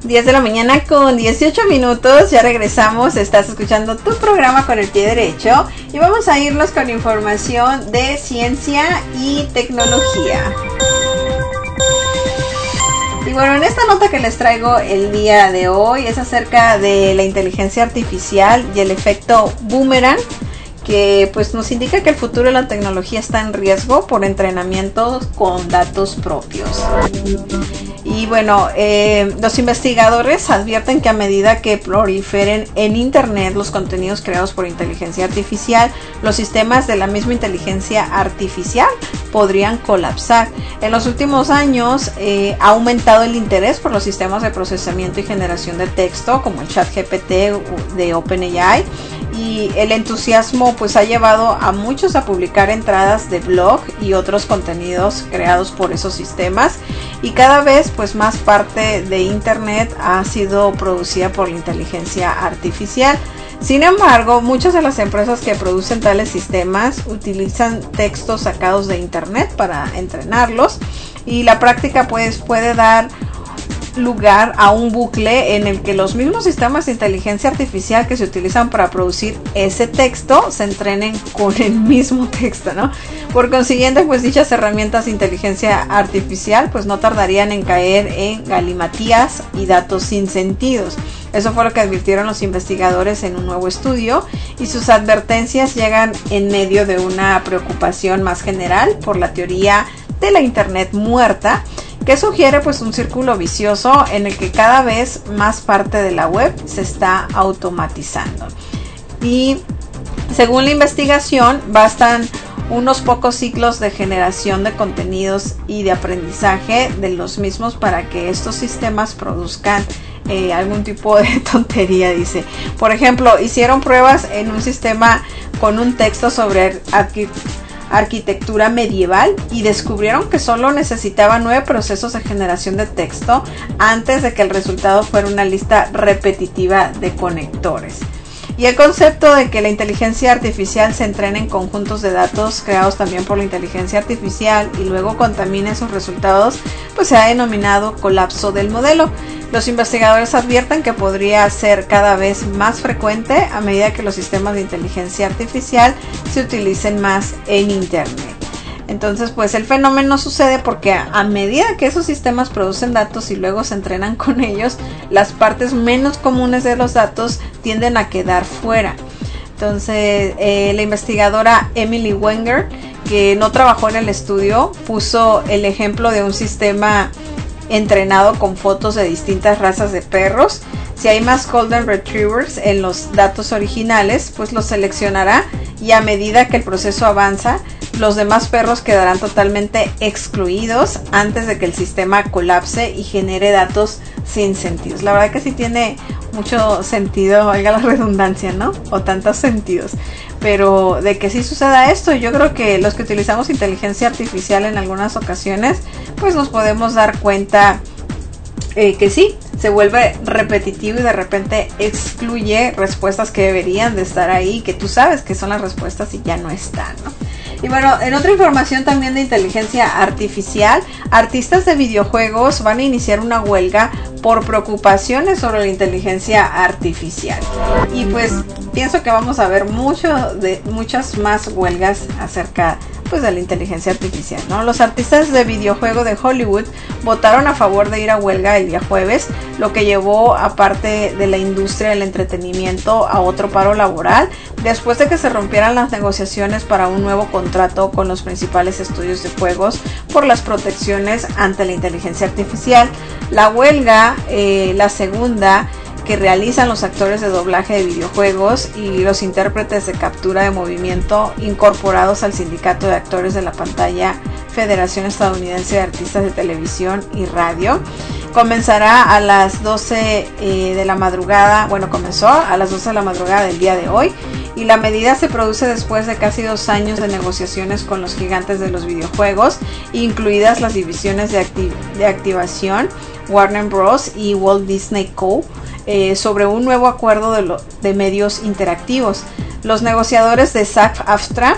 diez de la mañana con dieciocho minutos, ya regresamos, estás escuchando tu programa Con el Pie Derecho y vamos a irnos con información de ciencia y tecnología. Y bueno, en esta nota que les traigo el día de hoy es acerca de la inteligencia artificial y el efecto boomerang, que pues nos indica que el futuro de la tecnología está en riesgo por entrenamiento con datos propios. Y bueno, eh, los investigadores advierten que a medida que proliferen en internet los contenidos creados por inteligencia artificial, los sistemas de la misma inteligencia artificial podrían colapsar. En los últimos años eh, ha aumentado el interés por los sistemas de procesamiento y generación de texto como el ChatGPT de OpenAI, y el entusiasmo pues ha llevado a muchos a publicar entradas de blog y otros contenidos creados por esos sistemas, y cada vez pues más parte de internet ha sido producida por la inteligencia artificial. Sin embargo, muchas de las empresas que producen tales sistemas utilizan textos sacados de internet para entrenarlos, y la práctica pues puede dar lugar a un bucle en el que los mismos sistemas de inteligencia artificial que se utilizan para producir ese texto se entrenen con el mismo texto, ¿no? Por consiguiente, pues dichas herramientas de inteligencia artificial pues no tardarían en caer en galimatías y datos sin sentidos. Eso fue lo que advirtieron los investigadores en un nuevo estudio, y sus advertencias llegan en medio de una preocupación más general por la teoría de la Internet muerta, que sugiere pues un círculo vicioso en el que cada vez más parte de la web se está automatizando. Y según la investigación, bastan unos pocos ciclos de generación de contenidos y de aprendizaje de los mismos para que estos sistemas produzcan eh, algún tipo de tontería, dice. Por ejemplo, hicieron pruebas en un sistema con un texto sobre arquitectura arquitectura medieval y descubrieron que solo necesitaba nueve procesos de generación de texto antes de que el resultado fuera una lista repetitiva de conectores. Y el concepto de que la inteligencia artificial se entrene en conjuntos de datos creados también por la inteligencia artificial y luego contamine sus resultados, pues se ha denominado colapso del modelo. Los investigadores advierten que podría ser cada vez más frecuente a medida que los sistemas de inteligencia artificial se utilicen más en internet. Entonces, pues el fenómeno sucede porque a, a medida que esos sistemas producen datos y luego se entrenan con ellos, las partes menos comunes de los datos tienden a quedar fuera. Entonces, eh, la investigadora Emily Wenger, que no trabajó en el estudio, puso el ejemplo de un sistema entrenado con fotos de distintas razas de perros. Si hay más Golden Retrievers en los datos originales, pues los seleccionará, y a medida que el proceso avanza, los demás perros quedarán totalmente excluidos antes de que el sistema colapse y genere datos sin sentidos. La verdad que sí tiene mucho sentido, valga la redundancia, ¿no? O tantos sentidos. Pero de que sí suceda esto, yo creo que los que utilizamos inteligencia artificial en algunas ocasiones, pues nos podemos dar cuenta eh, que sí, se vuelve repetitivo y de repente excluye respuestas que deberían de estar ahí, que tú sabes que son las respuestas y ya no están, ¿no? Y bueno, en otra información también de inteligencia artificial, artistas de videojuegos van a iniciar una huelga por preocupaciones sobre la inteligencia artificial. Y pues pienso que vamos a ver mucho de, muchas más huelgas acerca pues de la inteligencia artificial, ¿no? Los artistas de videojuego de Hollywood votaron a favor de ir a huelga el día jueves, lo que llevó a parte de la industria del entretenimiento a otro paro laboral, después de que se rompieran las negociaciones para un nuevo contrato con los principales estudios de juegos por las protecciones ante la inteligencia artificial. La huelga, eh, la segunda que realizan los actores de doblaje de videojuegos y los intérpretes de captura de movimiento incorporados al Sindicato de Actores de la Pantalla, Federación Estadounidense de Artistas de Televisión y Radio. Comenzará a las doce eh, de la madrugada, bueno, comenzó a las doce de la madrugada del día de hoy, y la medida se produce después de casi dos años de negociaciones con los gigantes de los videojuegos, incluidas las divisiones de, acti- de activación, Warner Bros. Y Walt Disney Co., Eh, sobre un nuevo acuerdo de, lo, de medios interactivos. Los negociadores de SAG-AFTRA,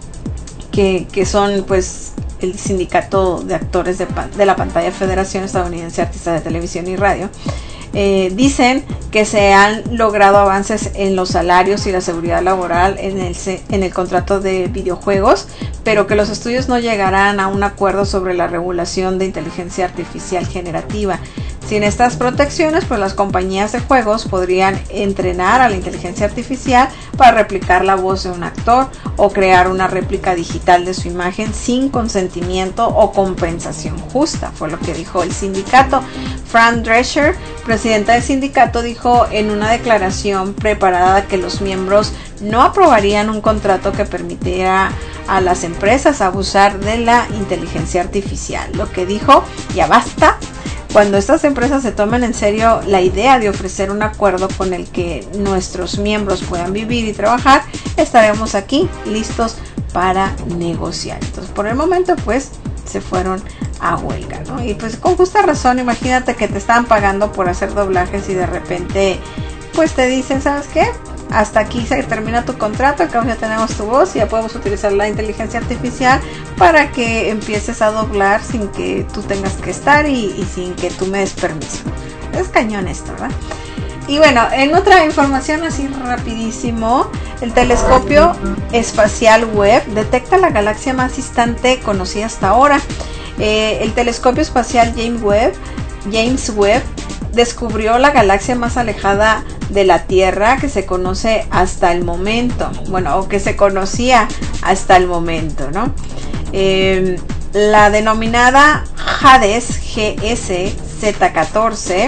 que, que son pues el sindicato de actores de, de la pantalla Federación Estadounidense de Artistas de Televisión y Radio, Eh, dicen que se han logrado avances en los salarios y la seguridad laboral en el, en el contrato de videojuegos, pero que los estudios no llegarán a un acuerdo sobre la regulación de inteligencia artificial generativa. Sin estas protecciones, pues las compañías de juegos podrían entrenar a la inteligencia artificial para replicar la voz de un actor o crear una réplica digital de su imagen sin consentimiento o compensación justa, fue lo que dijo el sindicato. Fran Drescher, presidenta del sindicato, dijo en una declaración preparada que los miembros no aprobarían un contrato que permitiera a las empresas abusar de la inteligencia artificial. Lo que dijo, ya basta. Cuando estas empresas se tomen en serio la idea de ofrecer un acuerdo con el que nuestros miembros puedan vivir y trabajar, estaremos aquí listos para negociar. Entonces, por el momento, pues, se fueron a huelga, ¿no? Y pues con justa razón, imagínate que te estaban pagando por hacer doblajes y de repente, pues te dicen, ¿sabes qué? Hasta aquí se termina tu contrato, acá ya tenemos tu voz y ya podemos utilizar la inteligencia artificial para que empieces a doblar sin que tú tengas que estar y, y sin que tú me des permiso. Es cañón esto, ¿verdad? Y bueno, en otra información así rapidísimo, el telescopio espacial Webb detecta la galaxia más distante conocida hasta ahora. Eh, el telescopio espacial James Webb, James Webb descubrió la galaxia más alejada de la Tierra que se conoce hasta el momento, bueno, o que se conocía hasta el momento, ¿no? Eh, la denominada Hades G S Z catorce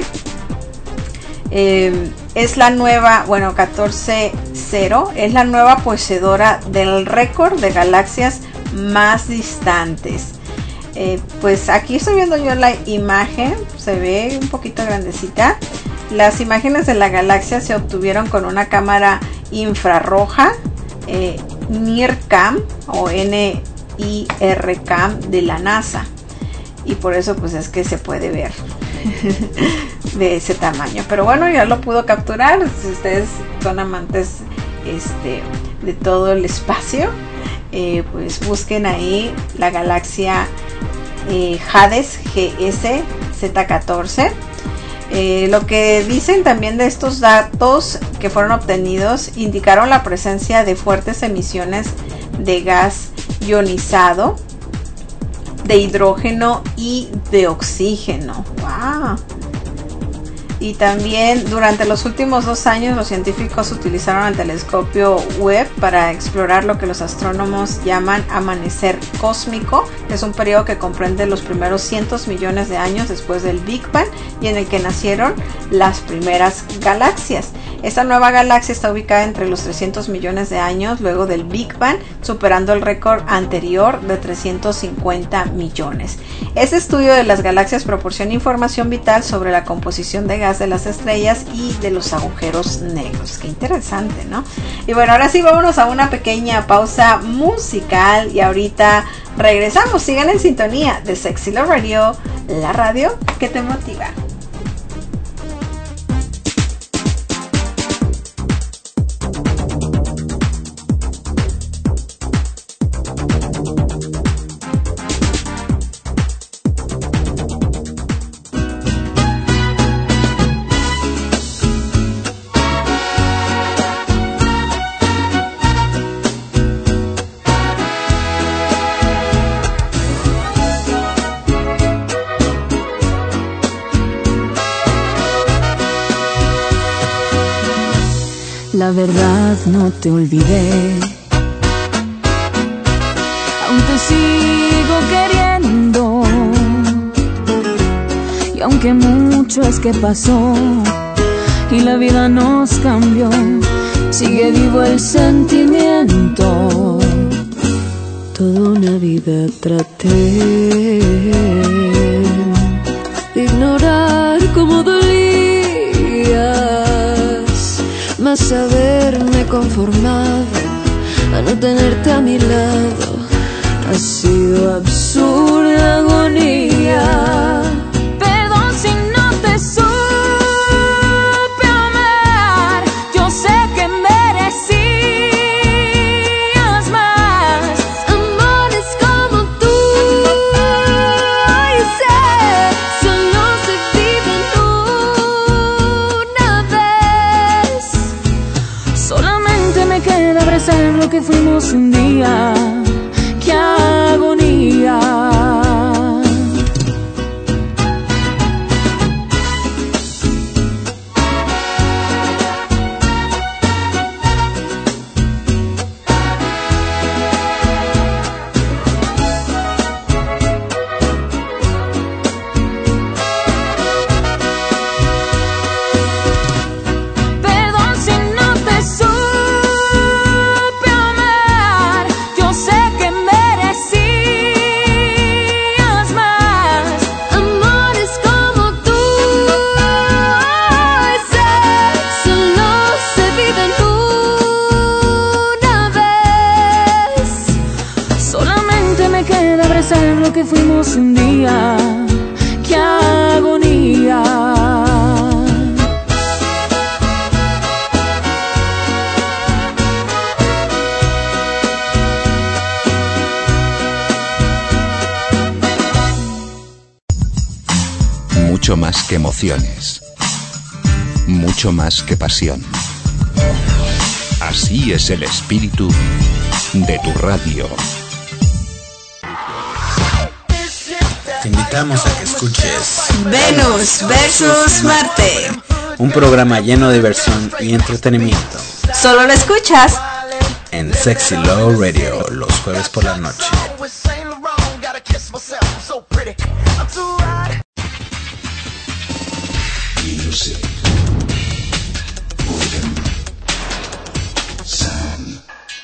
eh, es la nueva, bueno, catorce cero, es la nueva poseedora del récord de galaxias más distantes. Eh, pues aquí estoy viendo yo la imagen, se ve un poquito grandecita. Las imágenes de la galaxia se obtuvieron con una cámara infrarroja eh, NIRCam o N I R CAM de la NASA, y por eso pues es que se puede ver de ese tamaño. Pero bueno, ya lo pudo capturar. Si ustedes son amantes este, de todo el espacio, eh, pues busquen ahí la galaxia eh, Hades G S Z catorce. Eh, lo que dicen también de estos datos que fueron obtenidos indicaron la presencia de fuertes emisiones de gas ionizado, de hidrógeno y de oxígeno. ¡Wow! Y también durante los últimos dos años los científicos utilizaron el telescopio Webb para explorar lo que los astrónomos llaman amanecer cósmico, que es un periodo que comprende los primeros cientos millones de años después del Big Bang y en el que nacieron las primeras galaxias. Esta nueva galaxia está ubicada entre los trescientos millones de años luego del Big Bang, superando el récord anterior de trescientos cincuenta millones. Este estudio de las galaxias proporciona información vital sobre la composición de gas de las estrellas y de los agujeros negros. Qué interesante, ¿no? Y bueno, ahora sí vámonos a una pequeña pausa musical y ahorita regresamos. Sigan en sintonía de Sexy Love Radio, la radio que te motiva. La verdad no te olvidé, aún te sigo queriendo, y aunque mucho es que pasó y la vida nos cambió, sigue vivo el sentimiento. Toda una vida traté de ignorar cómo dolías, mas haberme conformado a no tenerte a mi lado ha sido absurda agonía. Perdón si no te supe amar, yo sé que merecías más amores como tú, y sé, solo se vive lo que fuimos un día. ¡Qué agonía! Lo que fuimos un día, qué agonía. Mucho más que emociones, mucho más que pasión. Así es el espíritu de tu radio. Te invitamos a que escuches Venus versus Marte, un programa lleno de diversión y entretenimiento. Solo lo escuchas en Sexy Love Radio los jueves por la noche. Music, rhythm, sound.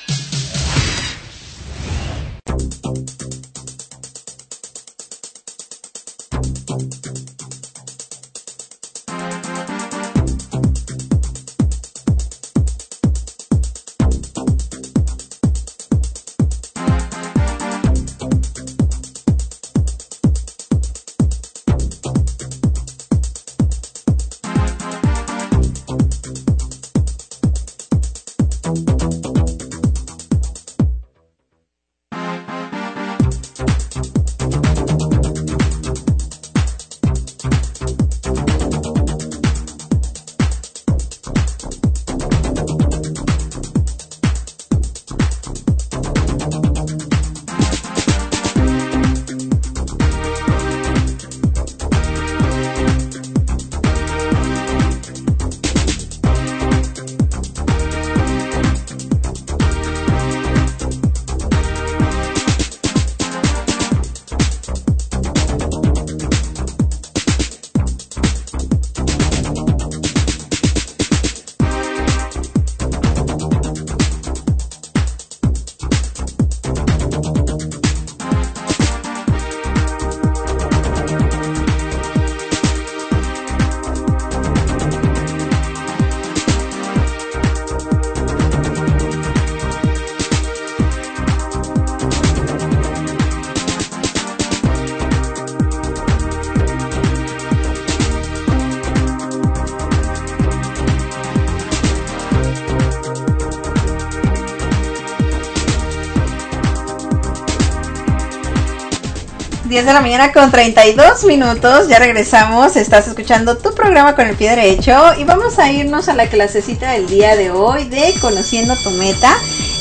diez de la mañana con treinta y dos minutos, ya regresamos, estás escuchando tu programa con el pie derecho y vamos a irnos a la clasecita del día de hoy de Conociendo tu Meta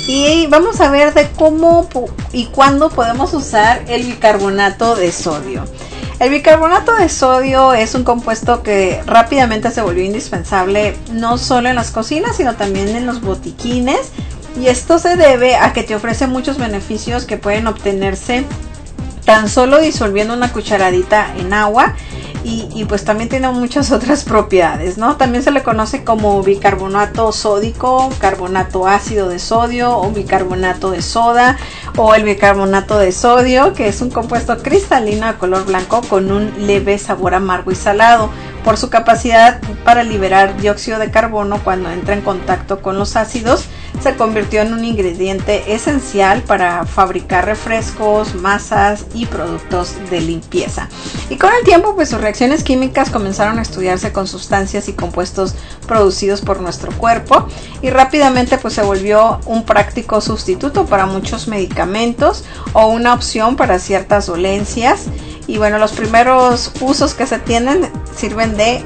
y vamos a ver de cómo y cuándo podemos usar el bicarbonato de sodio. El bicarbonato de sodio es un compuesto que rápidamente se volvió indispensable no solo en las cocinas sino también en los botiquines y esto se debe a que te ofrece muchos beneficios que pueden obtenerse tan solo disolviendo una cucharadita en agua y, y pues también tiene muchas otras propiedades, ¿no? También se le conoce como bicarbonato sódico, carbonato ácido de sodio o bicarbonato de soda o el bicarbonato de sodio, que es un compuesto cristalino de color blanco con un leve sabor amargo y salado por su capacidad para liberar dióxido de carbono cuando entra en contacto con los ácidos. Se convirtió en un ingrediente esencial para fabricar refrescos, masas y productos de limpieza. Y con el tiempo, pues sus reacciones químicas comenzaron a estudiarse con sustancias y compuestos producidos por nuestro cuerpo y rápidamente pues se volvió un práctico sustituto para muchos medicamentos o una opción para ciertas dolencias. Y bueno, los primeros usos que se tienen sirven de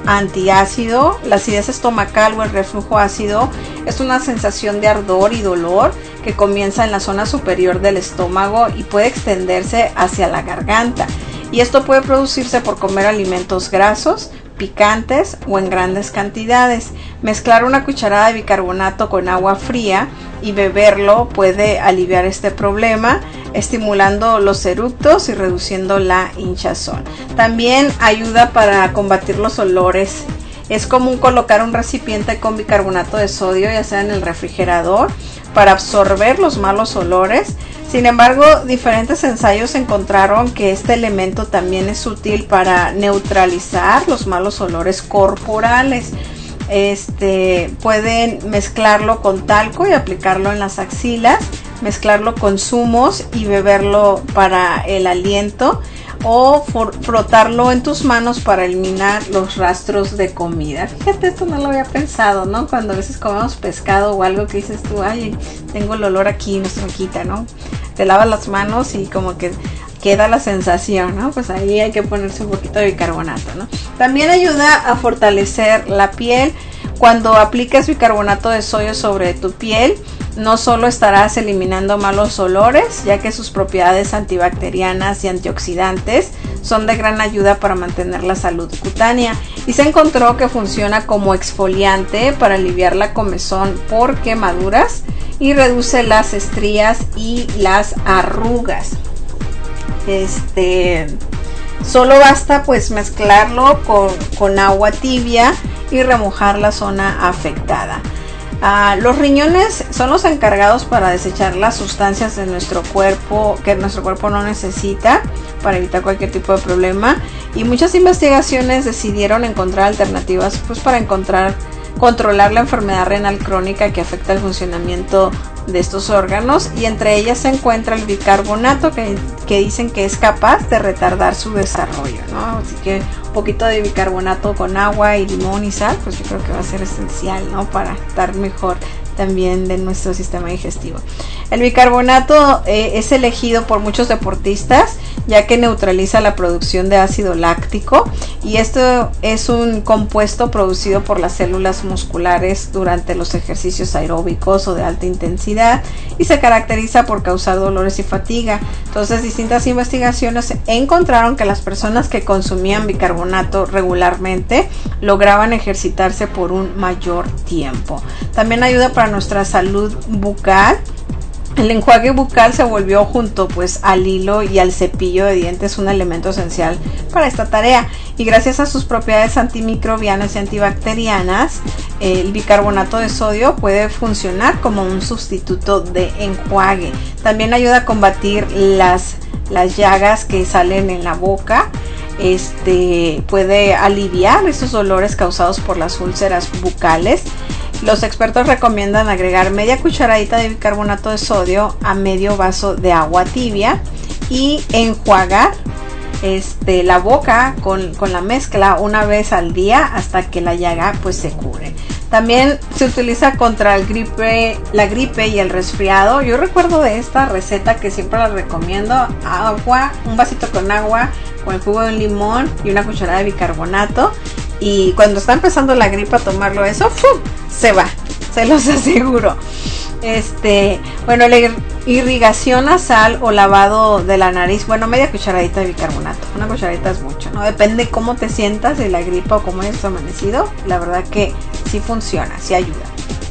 antiácido. La acidez estomacal o el reflujo ácido es una sensación de ardor y dolor que comienza en la zona superior del estómago y puede extenderse hacia la garganta. Y esto puede producirse por comer alimentos grasos, picantes o en grandes cantidades. Mezclar una cucharada de bicarbonato con agua fría y beberlo puede aliviar este problema, estimulando los eructos y reduciendo la hinchazón. También ayuda para combatir los olores. Es común colocar un recipiente con bicarbonato de sodio, ya sea en el refrigerador, para absorber los malos olores. Sin embargo, diferentes ensayos encontraron que este elemento también es útil para neutralizar los malos olores corporales. Este, pueden mezclarlo con talco y aplicarlo en las axilas, mezclarlo con zumos y beberlo para el aliento, o frotarlo en tus manos para eliminar los rastros de comida. Fíjate, esto no lo había pensado, ¿no? Cuando a veces comemos pescado o algo que dices tú, ay, tengo el olor aquí, no se me quita, ¿no? Te lavas las manos y como que queda la sensación, ¿no? Pues ahí hay que ponerse un poquito de bicarbonato, ¿no? También ayuda a fortalecer la piel. Cuando apliques bicarbonato de sodio sobre tu piel, no solo estarás eliminando malos olores, ya que sus propiedades antibacterianas y antioxidantes son de gran ayuda para mantener la salud cutánea, y se encontró que funciona como exfoliante para aliviar la comezón por quemaduras y reduce las estrías y las arrugas. Este, solo basta pues mezclarlo con, con agua tibia y remojar la zona afectada. Uh, los riñones son los encargados para desechar las sustancias de nuestro cuerpo que nuestro cuerpo no necesita para evitar cualquier tipo de problema, y muchas investigaciones decidieron encontrar alternativas pues para encontrar controlar la enfermedad renal crónica que afecta el funcionamiento de estos órganos, y entre ellas se encuentra el bicarbonato que, que dicen que es capaz de retardar su desarrollo, ¿no? Así que un poquito de bicarbonato con agua y limón y sal, pues yo creo que va a ser esencial, ¿no? Para estar mejor también de nuestro sistema digestivo. El bicarbonato eh, es elegido por muchos deportistas ya que neutraliza la producción de ácido láctico, y esto es un compuesto producido por las células musculares durante los ejercicios aeróbicos o de alta intensidad, y se caracteriza por causar dolores y fatiga. Entonces, distintas investigaciones encontraron que las personas que consumían bicarbonato regularmente lograban ejercitarse por un mayor tiempo. También ayuda para nuestra salud bucal. El enjuague bucal se volvió, junto pues al hilo y al cepillo de dientes, un elemento esencial para esta tarea, y gracias a sus propiedades antimicrobianas y antibacterianas, el bicarbonato de sodio puede funcionar como un sustituto de enjuague. También ayuda a combatir las, las llagas que salen en la boca. Este puede aliviar esos dolores causados por las úlceras bucales. Los expertos recomiendan agregar media cucharadita de bicarbonato de sodio a medio vaso de agua tibia y enjuagar este, la boca con, con la mezcla una vez al día hasta que la llaga pues se cure. También se utiliza contra el gripe, la gripe y el resfriado. Yo recuerdo de esta receta que siempre la recomiendo: agua, un vasito con agua, con el jugo de un limón y una cucharada de bicarbonato. Y cuando está empezando la gripe, a tomarlo eso, ¡fum!, se va, se los aseguro. Este, bueno, la irrigación nasal o lavado de la nariz, bueno, media cucharadita de bicarbonato, una cucharadita es mucho, ¿no? Depende cómo te sientas de la gripa o cómo hayas amanecido, la verdad que sí funciona, sí ayuda.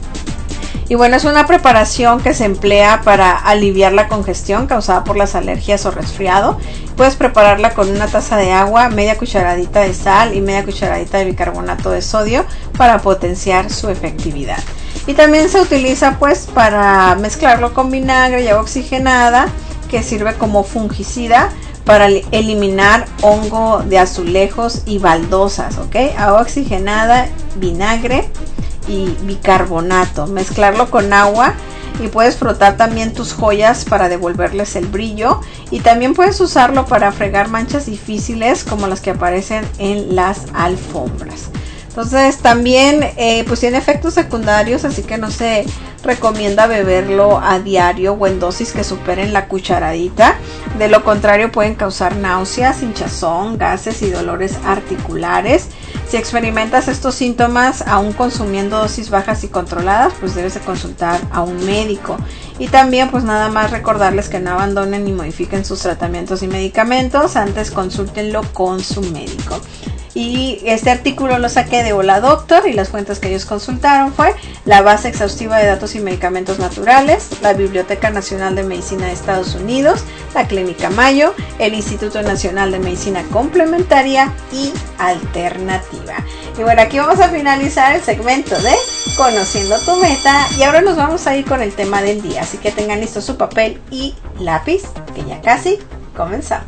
Y bueno, es una preparación que se emplea para aliviar la congestión causada por las alergias o resfriado. Puedes prepararla con una taza de agua, media cucharadita de sal y media cucharadita de bicarbonato de sodio para potenciar su efectividad. Y también se utiliza pues para mezclarlo con vinagre y agua oxigenada, que sirve como fungicida para eliminar hongo de azulejos y baldosas, ¿ok? Agua oxigenada, vinagre y bicarbonato, mezclarlo con agua, y puedes frotar también tus joyas para devolverles el brillo, y también puedes usarlo para fregar manchas difíciles como las que aparecen en las alfombras. Entonces también eh, pues tiene efectos secundarios, así que no se recomienda beberlo a diario o en dosis que superen la cucharadita. De lo contrario pueden causar náuseas, hinchazón, gases y dolores articulares. Si experimentas estos síntomas aún consumiendo dosis bajas y controladas, pues debes de consultar a un médico. Y también pues nada más recordarles que no abandonen ni modifiquen sus tratamientos y medicamentos, antes consúltenlo con su médico. Y este artículo lo saqué de Hola Doctor, y las fuentes que ellos consultaron fue la base exhaustiva de datos y medicamentos naturales, la Biblioteca Nacional de Medicina de Estados Unidos, la Clínica Mayo, el Instituto Nacional de Medicina Complementaria y Alternativa. Y bueno, aquí vamos a finalizar el segmento de Conociendo tu Meta, y ahora nos vamos a ir con el tema del día, así que tengan listo su papel y lápiz, que ya casi comenzamos.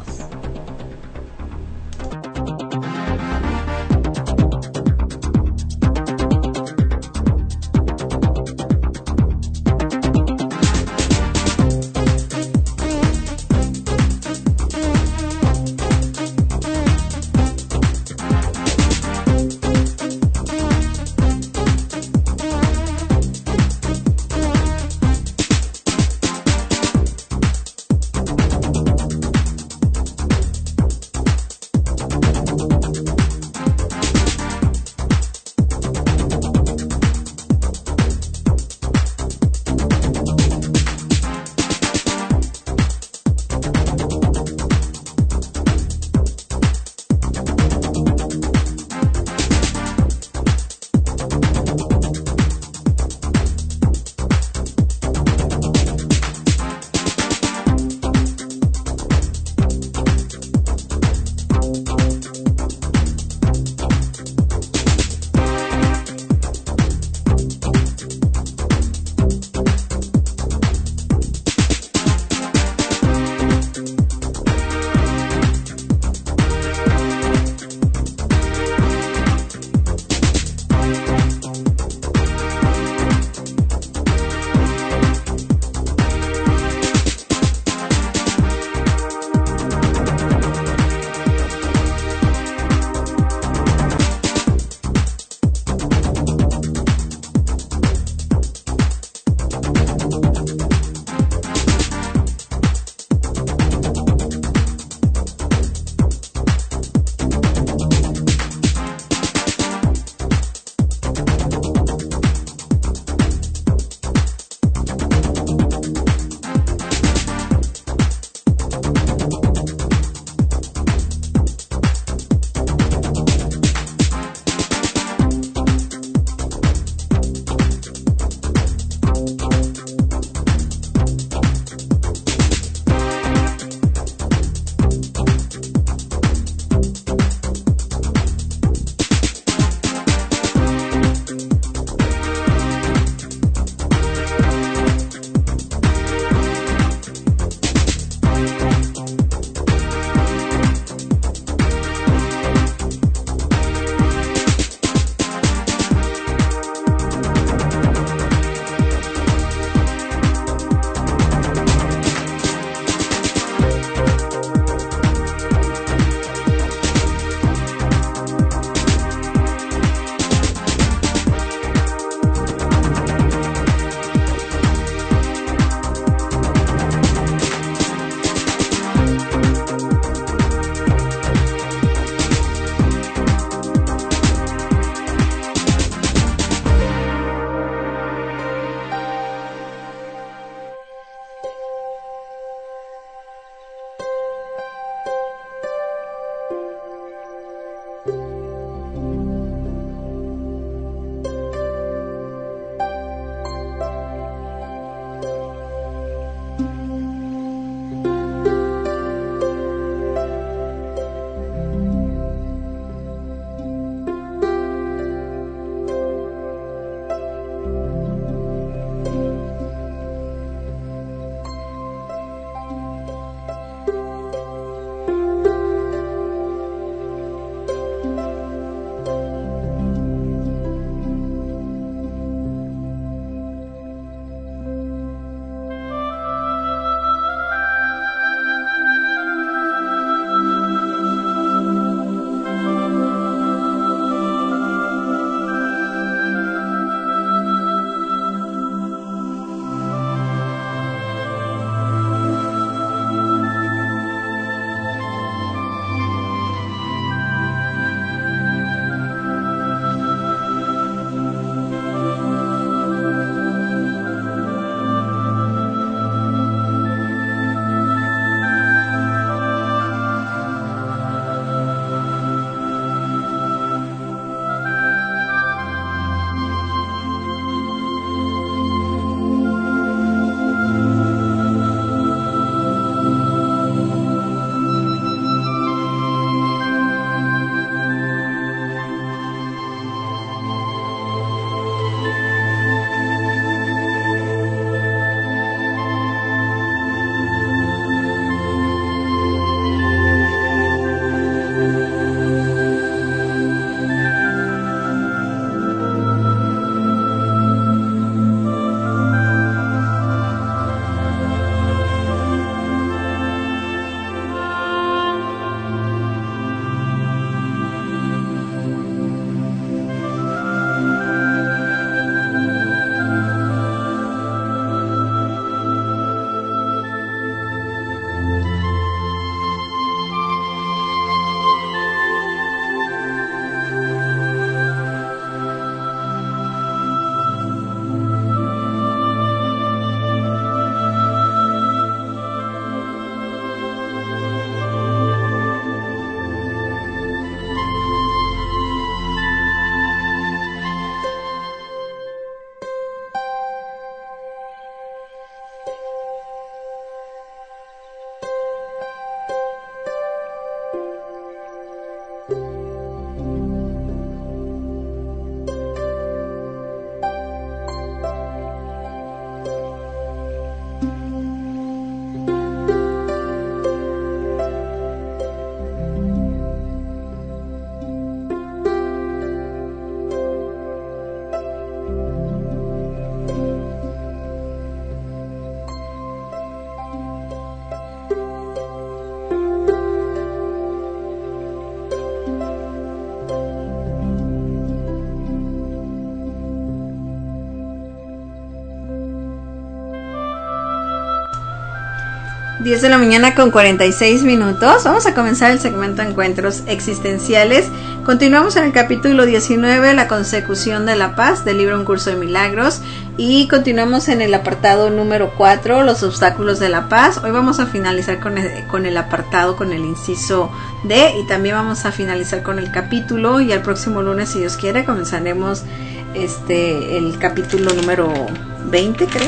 diez de la mañana con cuarenta y seis minutos. Vamos a comenzar el segmento de encuentros existenciales. Continuamos en el capítulo diecinueve, la consecución de la paz, del libro Un Curso de Milagros. Y continuamos en el apartado número cuatro, los obstáculos de la paz. Hoy vamos a finalizar con el, con el apartado, con el inciso D. Y también vamos a finalizar con el capítulo. Y el próximo lunes, si Dios quiere, comenzaremos este el capítulo número veinte, creo.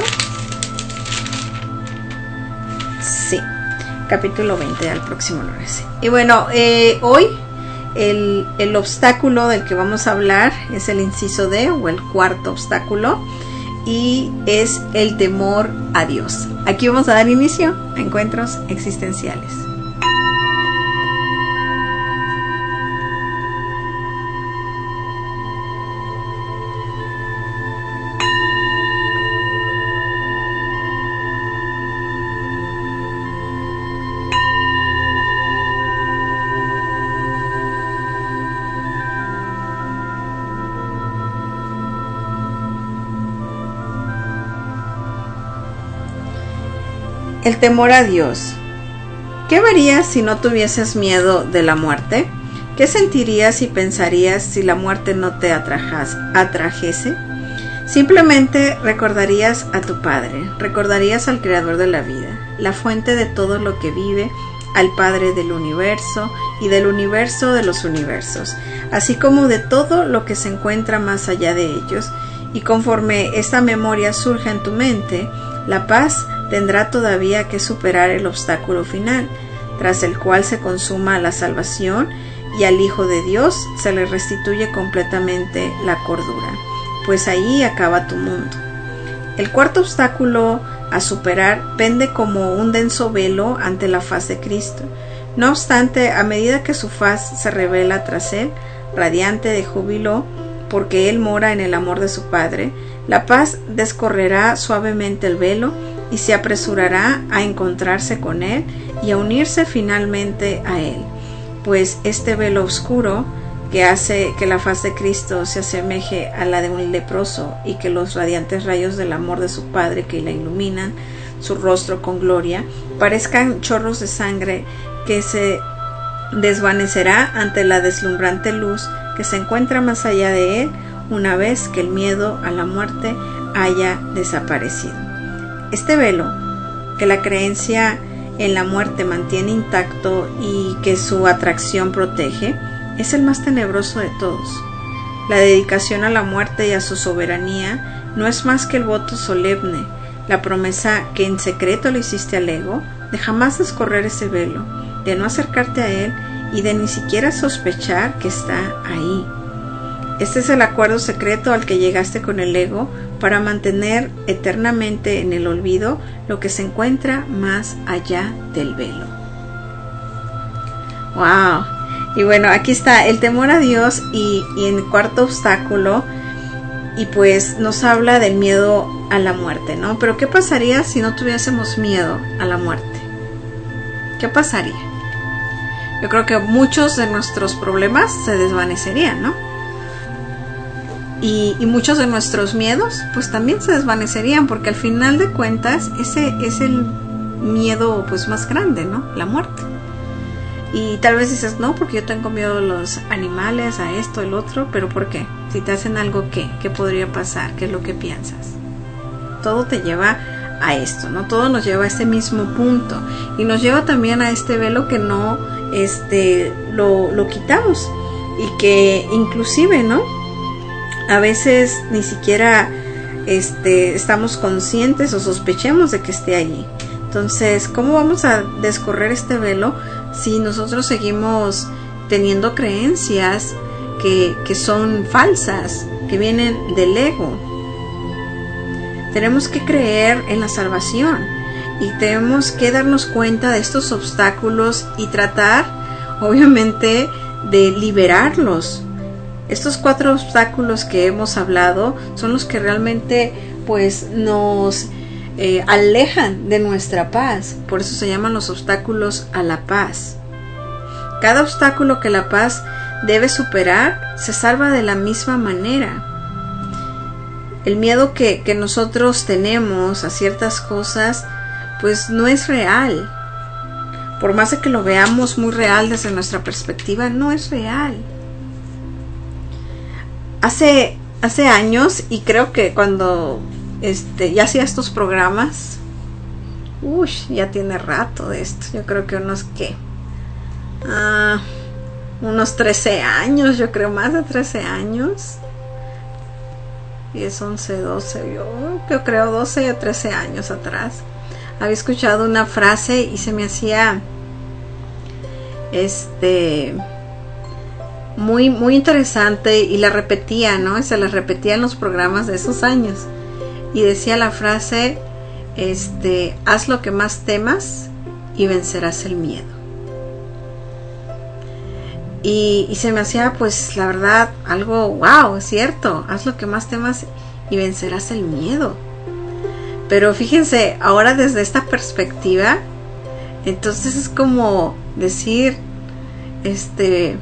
Sí, capítulo veinte al próximo lunes. Y bueno, eh, hoy el, el obstáculo del que vamos a hablar es el inciso D, o el cuarto obstáculo, y es el temor a Dios. Aquí vamos a dar inicio a encuentros existenciales. El temor a Dios. ¿Qué verías si no tuvieses miedo de la muerte? ¿Qué sentirías y pensarías si la muerte no te atrajas, atrajese? Simplemente recordarías a tu Padre, recordarías al Creador de la vida, la fuente de todo lo que vive, al Padre del universo y del universo de los universos, así como de todo lo que se encuentra más allá de ellos. Y conforme esta memoria surja en tu mente, la paz tendrá todavía que superar el obstáculo final, tras el cual se consuma la salvación y al Hijo de Dios se le restituye completamente la cordura, pues ahí acaba tu mundo. El cuarto obstáculo a superar pende como un denso velo ante la faz de Cristo. No obstante, a medida que su faz se revela tras él, radiante de júbilo, porque él mora en el amor de su Padre, la paz descorrerá suavemente el velo y se apresurará a encontrarse con él y a unirse finalmente a él, pues este velo oscuro que hace que la faz de Cristo se asemeje a la de un leproso y que los radiantes rayos del amor de su Padre que la iluminan su rostro con gloria parezcan chorros de sangre que se desvanecerá ante la deslumbrante luz que se encuentra más allá de él una vez que el miedo a la muerte haya desaparecido. Este velo, que la creencia en la muerte mantiene intacto y que su atracción protege, es el más tenebroso de todos. La dedicación a la muerte y a su soberanía no es más que el voto solemne, la promesa que en secreto le hiciste al ego, de jamás descorrer ese velo, de no acercarte a él y de ni siquiera sospechar que está ahí. Este es el acuerdo secreto al que llegaste con el ego para mantener eternamente en el olvido lo que se encuentra más allá del velo. ¡Wow! Y bueno, aquí está el temor a Dios y, y en el cuarto obstáculo, y pues nos habla del miedo a la muerte, ¿no? Pero ¿qué pasaría si no tuviésemos miedo a la muerte? ¿Qué pasaría? Yo creo que muchos de nuestros problemas se desvanecerían, ¿no? Y, y muchos de nuestros miedos pues también se desvanecerían, porque al final de cuentas ese es el miedo pues más grande, ¿no? La muerte. Y tal vez dices, no, porque yo tengo miedo a los animales, a esto, el otro, pero ¿por qué? Si te hacen algo, ¿qué? ¿Qué podría pasar? ¿Qué es lo que piensas? Todo te lleva a esto, ¿no? Todo nos lleva a este mismo punto y nos lleva también a este velo que no este lo, lo quitamos y que inclusive, ¿no? A veces ni siquiera este, estamos conscientes o sospechemos de que esté allí. Entonces, ¿cómo vamos a descorrer este velo si nosotros seguimos teniendo creencias que, que son falsas, que vienen del ego? Tenemos que creer en la salvación y tenemos que darnos cuenta de estos obstáculos y tratar, obviamente, de liberarlos. Estos cuatro obstáculos que hemos hablado son los que realmente pues nos eh, alejan de nuestra paz. Por eso se llaman los obstáculos a la paz. Cada obstáculo que la paz debe superar se salva de la misma manera. El miedo que, que nosotros tenemos a ciertas cosas pues no es real. por más de que lo veamos muy real desde nuestra perspectiva, no es real. Hace, hace años, y creo que cuando este, ya hacía estos programas, uy, ya tiene rato de esto, yo creo que unos que, uh, unos trece años, yo creo más de trece años, diez, once, doce, yo, yo creo doce o trece años atrás, había escuchado una frase y se me hacía este muy muy interesante y la repetía, ¿no? Se la repetía en los programas de esos años y decía la frase, este, haz lo que más temas y vencerás el miedo. Y, y se me hacía, pues, la verdad, algo, wow, es cierto, haz lo que más temas y vencerás el miedo. Pero fíjense, ahora desde esta perspectiva, entonces es como decir, este,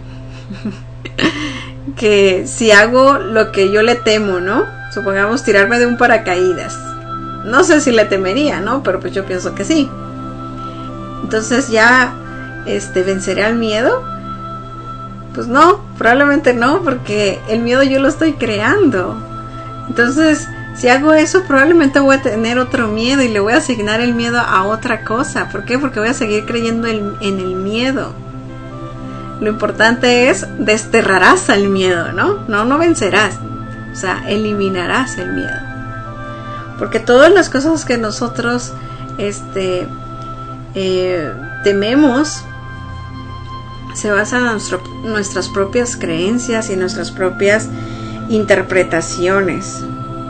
que si hago lo que yo le temo, ¿no? Supongamos tirarme de un paracaídas. No sé si le temería, ¿no? Pero pues yo pienso que sí. Entonces ya, este, ¿venceré al miedo? Pues no, probablemente no, porque el miedo yo lo estoy creando. Entonces, si hago eso, probablemente voy a tener otro miedo y le voy a asignar el miedo a otra cosa. ¿Por qué? Porque voy a seguir creyendo en, en el miedo. Lo importante es, desterrarás al miedo, ¿no? No, no vencerás. O sea, eliminarás el miedo. Porque todas las cosas que nosotros este, eh, tememos se basan en nuestro, nuestras propias creencias y nuestras propias interpretaciones.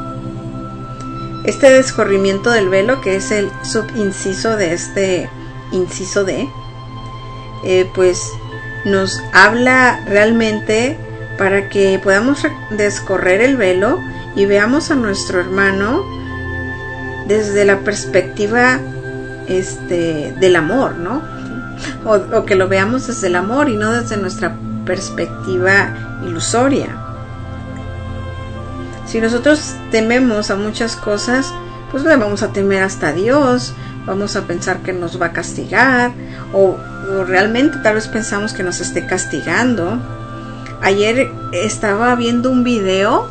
Este descorrimiento del velo, que es el subinciso de este inciso D, eh, pues nos habla realmente para que podamos descorrer el velo y veamos a nuestro hermano desde la perspectiva este, del amor, ¿no? O, o que lo veamos desde el amor y no desde nuestra perspectiva ilusoria. Si nosotros tememos a muchas cosas, pues le vamos a temer hasta a Dios, vamos a pensar que nos va a castigar, o, o realmente tal vez pensamos que nos esté castigando. Ayer estaba viendo un video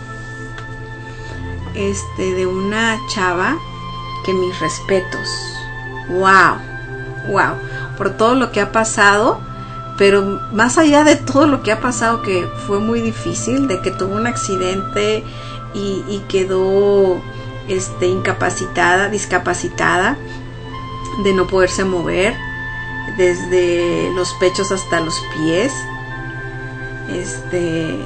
este, de una chava que mis respetos, wow, wow, por todo lo que ha pasado, pero más allá de todo lo que ha pasado, que fue muy difícil, de que tuvo un accidente y, y quedó este, incapacitada, discapacitada, de no poderse mover desde los pechos hasta los pies. Este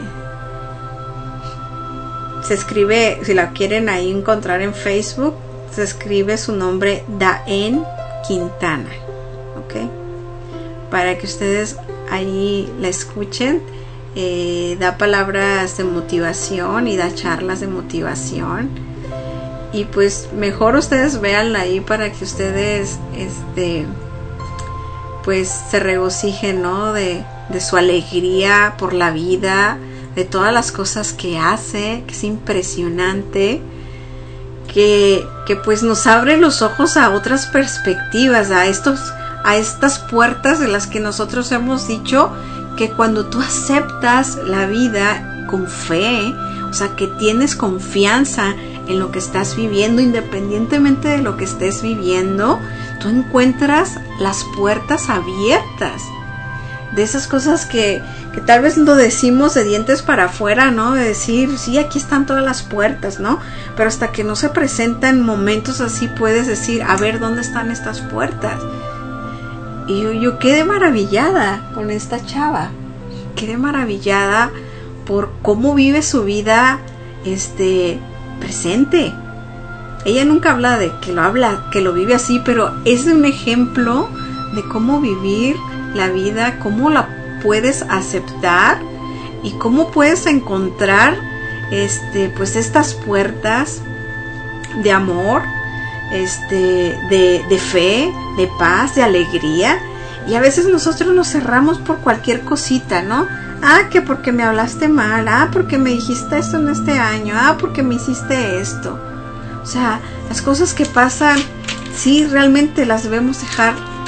se escribe, si la quieren ahí encontrar en Facebook, se escribe su nombre Daen Quintana, ¿ok? Para que ustedes ahí la escuchen. Eh, da palabras de motivación y da charlas de motivación, y pues mejor ustedes véanla ahí para que ustedes este pues se regocijen, ¿no? de, de su alegría por la vida, de todas las cosas que hace, que es impresionante, que, que pues nos abre los ojos a otras perspectivas, a estos a estas puertas de las que nosotros hemos dicho que cuando tú aceptas la vida con fe, o sea, que tienes confianza en lo que estás viviendo, independientemente de lo que estés viviendo, tú encuentras las puertas abiertas. De esas cosas que, que tal vez lo decimos de dientes para afuera, ¿no? De decir, sí, aquí están todas las puertas, ¿no? Pero hasta que no se presentan momentos así, puedes decir, a ver, ¿dónde están estas puertas? Y yo, yo quedé maravillada con esta chava. Quedé maravillada por cómo vive su vida este, presente. Ella nunca habla de que lo habla, que lo vive así, pero es un ejemplo de cómo vivir la vida, cómo la puedes aceptar y cómo puedes encontrar este, pues estas puertas de amor, este, de, de fe, de paz, de alegría. Y a veces nosotros nos cerramos por cualquier cosita, ¿no? Ah, que porque me hablaste mal, ah, porque me dijiste esto en este año, ah, porque me hiciste esto. O sea, las cosas que pasan, sí, realmente las debemos dejar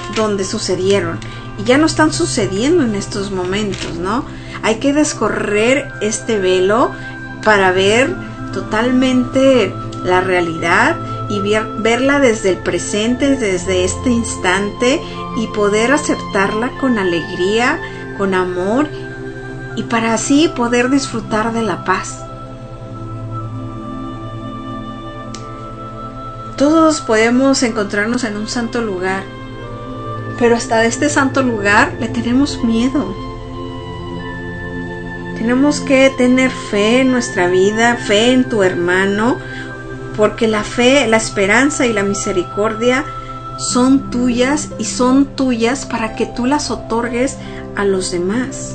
donde sucedieron y ya no están sucediendo en estos momentos, ¿no? Hay que descorrer este velo para ver totalmente la realidad y ver, verla desde el presente, desde este instante, y poder aceptarla con alegría, con amor, y para así poder disfrutar de la paz. Todos podemos encontrarnos en un santo lugar, pero hasta de este santo lugar le tenemos miedo. Tenemos que tener fe en nuestra vida, fe en tu hermano, porque la fe, la esperanza y la misericordia son tuyas y son tuyas para que tú las otorgues a los demás.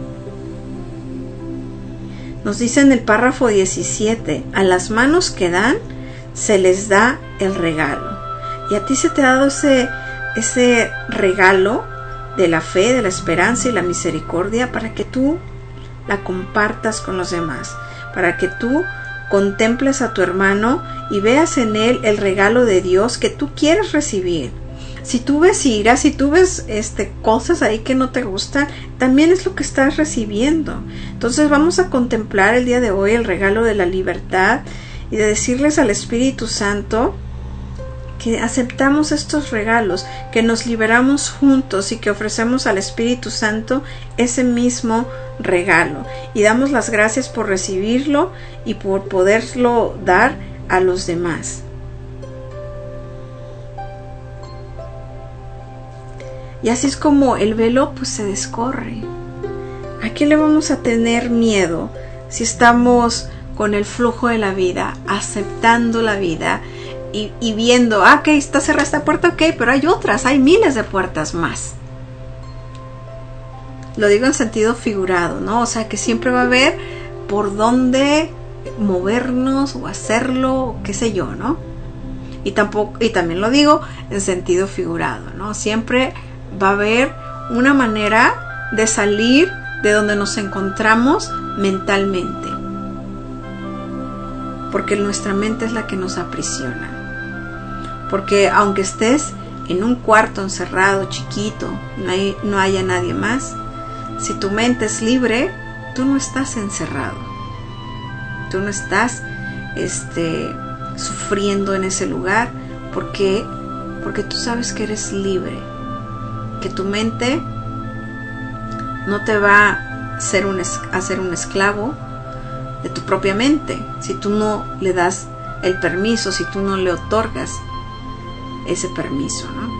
Nos dice en el párrafo diecisiete, a las manos que dan se les da el regalo. Y a ti se te ha dado ese, ese regalo de la fe, de la esperanza y la misericordia para que tú la compartas con los demás, para que tú contemples a tu hermano y veas en él el regalo de Dios que tú quieres recibir. Si tú ves ira, si tú ves este, cosas ahí que no te gustan, también es lo que estás recibiendo. Entonces vamos a contemplar el día de hoy el regalo de la libertad y de decirles al Espíritu Santo que aceptamos estos regalos, que nos liberamos juntos y que ofrecemos al Espíritu Santo ese mismo regalo. Y damos las gracias por recibirlo y por poderlo dar a los demás. Y así es como el velo pues se descorre. ¿A qué le vamos a tener miedo si estamos con el flujo de la vida, aceptando la vida y, y viendo, ah, ok, está cerrada esta puerta, ok, pero hay otras, hay miles de puertas más? Lo digo en sentido figurado, ¿no? O sea, que siempre va a haber por dónde movernos o hacerlo, qué sé yo, ¿no? Y tampoco, y también lo digo en sentido figurado, ¿no? Siempre va a haber una manera de salir de donde nos encontramos mentalmente, porque nuestra mente es la que nos aprisiona. Porque aunque estés en un cuarto encerrado, chiquito, no, hay, no haya nadie más, si tu mente es libre, tú no estás encerrado, tú no estás este, sufriendo en ese lugar. ¿Por qué? Porque tú sabes que eres libre, que tu mente no te va a hacer un, a hacer un esclavo de tu propia mente, si tú no le das el permiso, si tú no le otorgas ese permiso, ¿no?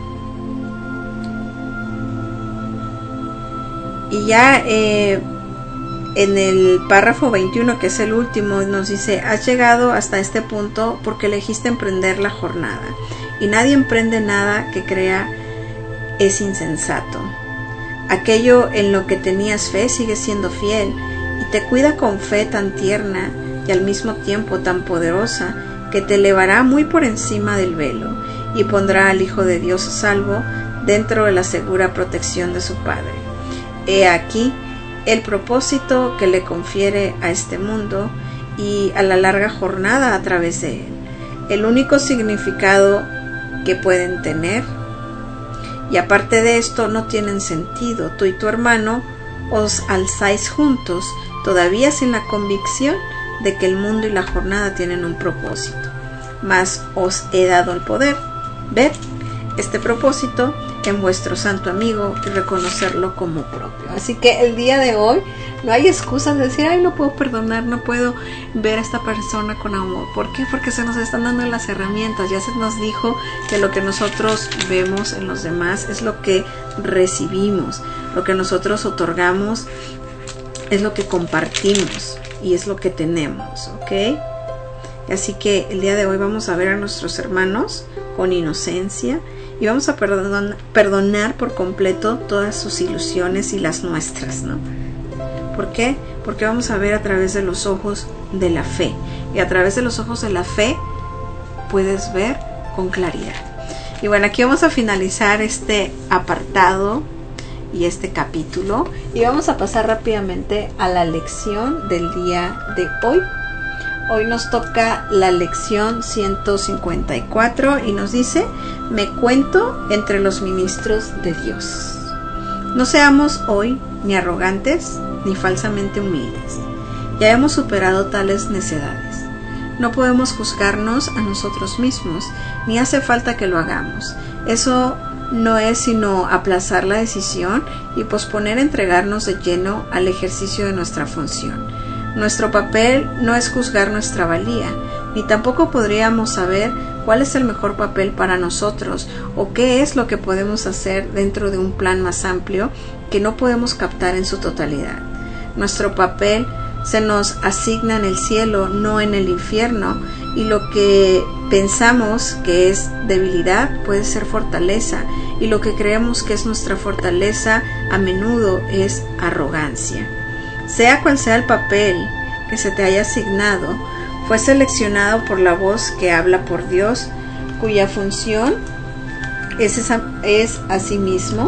Y ya eh, en el párrafo veintiuno, que es el último, nos dice: has llegado hasta este punto porque elegiste emprender la jornada, y nadie emprende nada que crea es insensato. Aquello en lo que tenías fe sigue siendo fiel y te cuida con fe tan tierna y al mismo tiempo tan poderosa que te elevará muy por encima del velo y pondrá al Hijo de Dios a salvo dentro de la segura protección de su Padre. He aquí el propósito que le confiere a este mundo y a la larga jornada a través de él, el único significado que pueden tener. Y aparte de esto no tienen sentido. Tú y tu hermano os alzáis juntos, todavía sin la convicción de que el mundo y la jornada tienen un propósito. Mas os he dado el poder ver este propósito en vuestro santo amigo y reconocerlo como propio. Así que el día de hoy no hay excusas de decir, ay, no puedo perdonar, no puedo ver a esta persona con amor. ¿Por qué? Porque se nos están dando las herramientas. Ya se nos dijo que lo que nosotros vemos en los demás es lo que recibimos, lo que nosotros otorgamos es lo que compartimos y es lo que tenemos, ¿ok? Así que el día de hoy vamos a ver a nuestros hermanos con inocencia y vamos a perdon- perdonar por completo todas sus ilusiones y las nuestras, ¿no? ¿Por qué? Porque vamos a ver a través de los ojos de la fe. Y a través de los ojos de la fe puedes ver con claridad. Y bueno, aquí vamos a finalizar este apartado y este capítulo. Y vamos a pasar rápidamente a la lección del día de hoy. Hoy nos toca la lección ciento cincuenta y cuatro y nos dice: me cuento entre los ministros de Dios. No seamos hoy ni arrogantes ni falsamente humildes. Ya hemos superado tales necedades. No podemos juzgarnos a nosotros mismos, ni hace falta que lo hagamos. Eso no es sino aplazar la decisión y posponer entregarnos de lleno al ejercicio de nuestra función. Nuestro papel no es juzgar nuestra valía, ni tampoco podríamos saber cuál es el mejor papel para nosotros o qué es lo que podemos hacer dentro de un plan más amplio que no podemos captar en su totalidad. Nuestro papel se nos asigna en el cielo, no en el infierno, y lo que pensamos que es debilidad puede ser fortaleza, y lo que creemos que es nuestra fortaleza a menudo es arrogancia. Sea cual sea el papel que se te haya asignado, fue seleccionado por la voz que habla por Dios, cuya función es, esa, es asimismo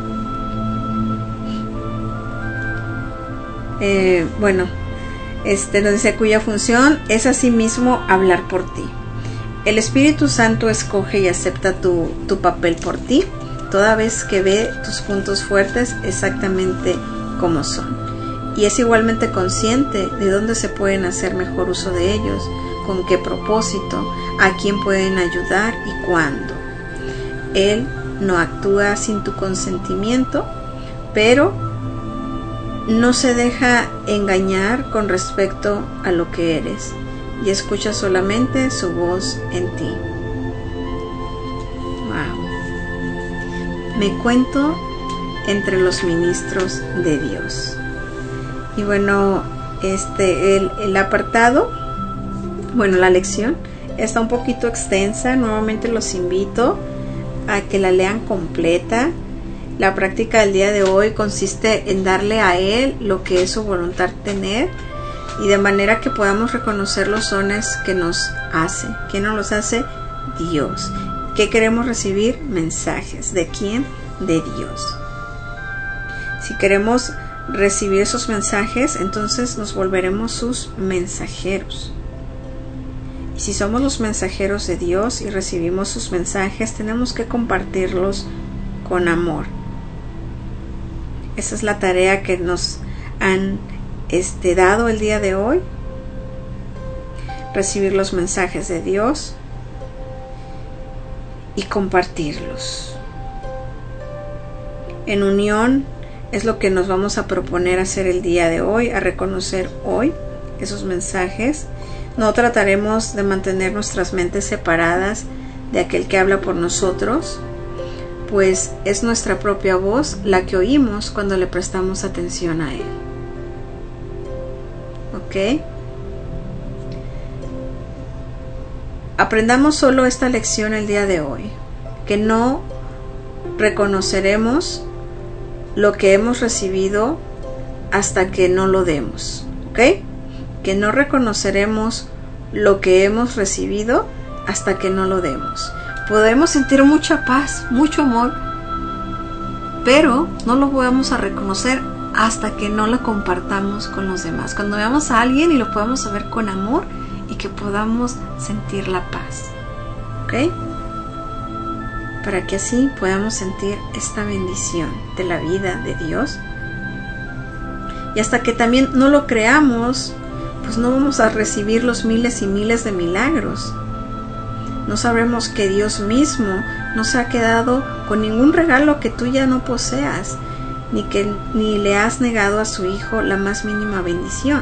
eh, bueno Este nos dice cuya función es asimismo hablar por ti. El Espíritu Santo escoge y acepta tu, tu papel por ti, toda vez que ve tus puntos fuertes exactamente como son. Y es igualmente consciente de dónde se pueden hacer mejor uso de ellos, con qué propósito, a quién pueden ayudar y cuándo. Él no actúa sin tu consentimiento, pero no se deja engañar con respecto a lo que eres y escucha solamente su voz en ti. Wow. Me cuento entre los ministros de Dios. Y bueno, este el, el apartado, bueno, la lección está un poquito extensa. Nuevamente los invito a que la lean completa. La práctica del día de hoy consiste en darle a Él lo que es su voluntad tener, y de manera que podamos reconocer los dones que nos hace. ¿Quién nos los hace? Dios. ¿Qué queremos recibir? Mensajes. ¿De quién? De Dios. Si queremos recibir esos mensajes, entonces nos volveremos sus mensajeros. Y si somos los mensajeros de Dios y recibimos sus mensajes, tenemos que compartirlos con amor. Esa es la tarea que nos han este, dado el día de hoy. Recibir los mensajes de Dios y compartirlos. En unión es lo que nos vamos a proponer hacer el día de hoy, a reconocer hoy esos mensajes. No trataremos de mantener nuestras mentes separadas de aquel que habla por nosotros, pues es nuestra propia voz la que oímos cuando le prestamos atención a Él. ¿Ok? Aprendamos solo esta lección el día de hoy, que no reconoceremos lo que hemos recibido hasta que no lo demos. ¿Ok? Que no reconoceremos lo que hemos recibido hasta que no lo demos. Podemos sentir mucha paz, mucho amor, pero no lo vamos a reconocer hasta que no lo compartamos con los demás. Cuando veamos a alguien y lo podamos ver con amor y que podamos sentir la paz. ¿Ok? Para que así podamos sentir esta bendición de la vida de Dios. Y hasta que también no lo creamos, pues no vamos a recibir los miles y miles de milagros. No sabremos que Dios mismo no se ha quedado con ningún regalo que tú ya no poseas, ni que ni le has negado a su Hijo la más mínima bendición.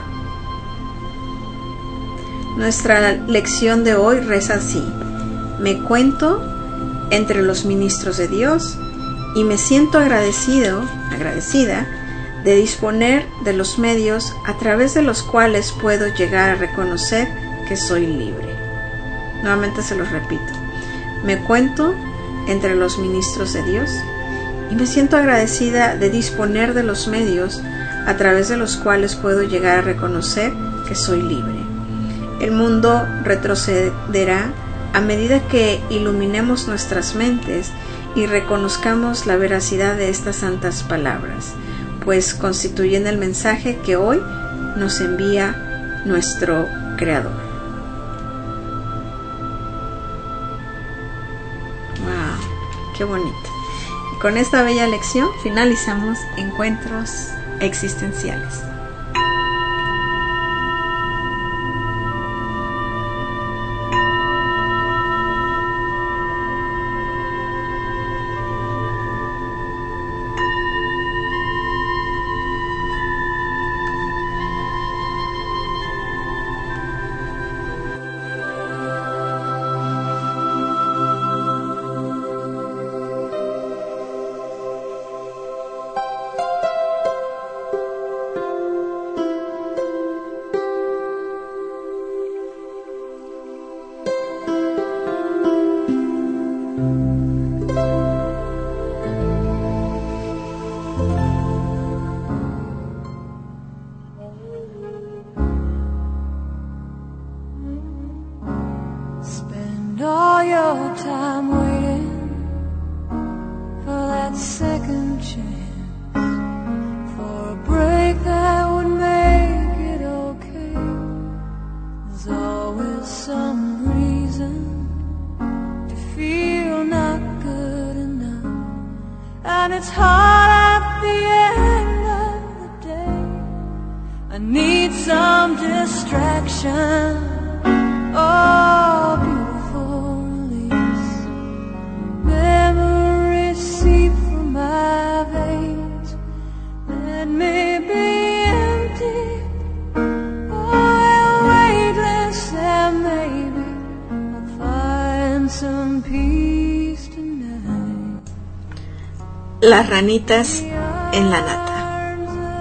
Nuestra lección de hoy reza así: me cuento entre los ministros de Dios y me siento agradecido, agradecida de disponer de los medios a través de los cuales puedo llegar a reconocer que soy libre. Nuevamente se los repito. Me cuento entre los ministros de Dios y me siento agradecida de disponer de los medios a través de los cuales puedo llegar a reconocer que soy libre. El mundo retrocederá a medida que iluminemos nuestras mentes y reconozcamos la veracidad de estas santas palabras, pues constituyen el mensaje que hoy nos envía nuestro creador. Wow, qué bonito. Y con esta bella lección finalizamos Encuentros Existenciales. all your time waiting for that second chance, for a break that would make it okay. There's always some reason to feel not good enough, and it's hard at the end of the day. I need some distraction. Oh, beautiful release. Memories seep from my veins. Let me be empty. Oh, weightless, and maybe I'll find some peace tonight. Las ranitas en la nata.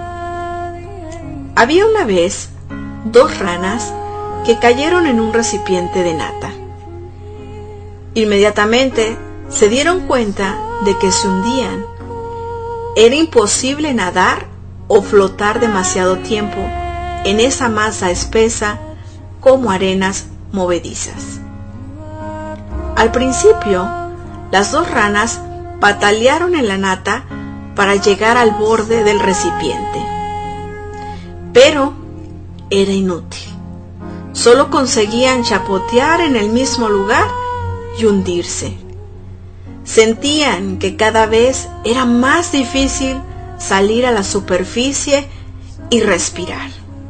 Había una vez dos ranas que cayeron en un recipiente de nata. Inmediatamente se dieron cuenta de que se hundían. Era imposible nadar o flotar demasiado tiempo en esa masa espesa como arenas movedizas. Al principio, las dos ranas patalearon en la nata para llegar al borde del recipiente. Pero era inútil. Solo conseguían chapotear en el mismo lugar y hundirse. Sentían que cada vez era más difícil salir a la superficie y respirar.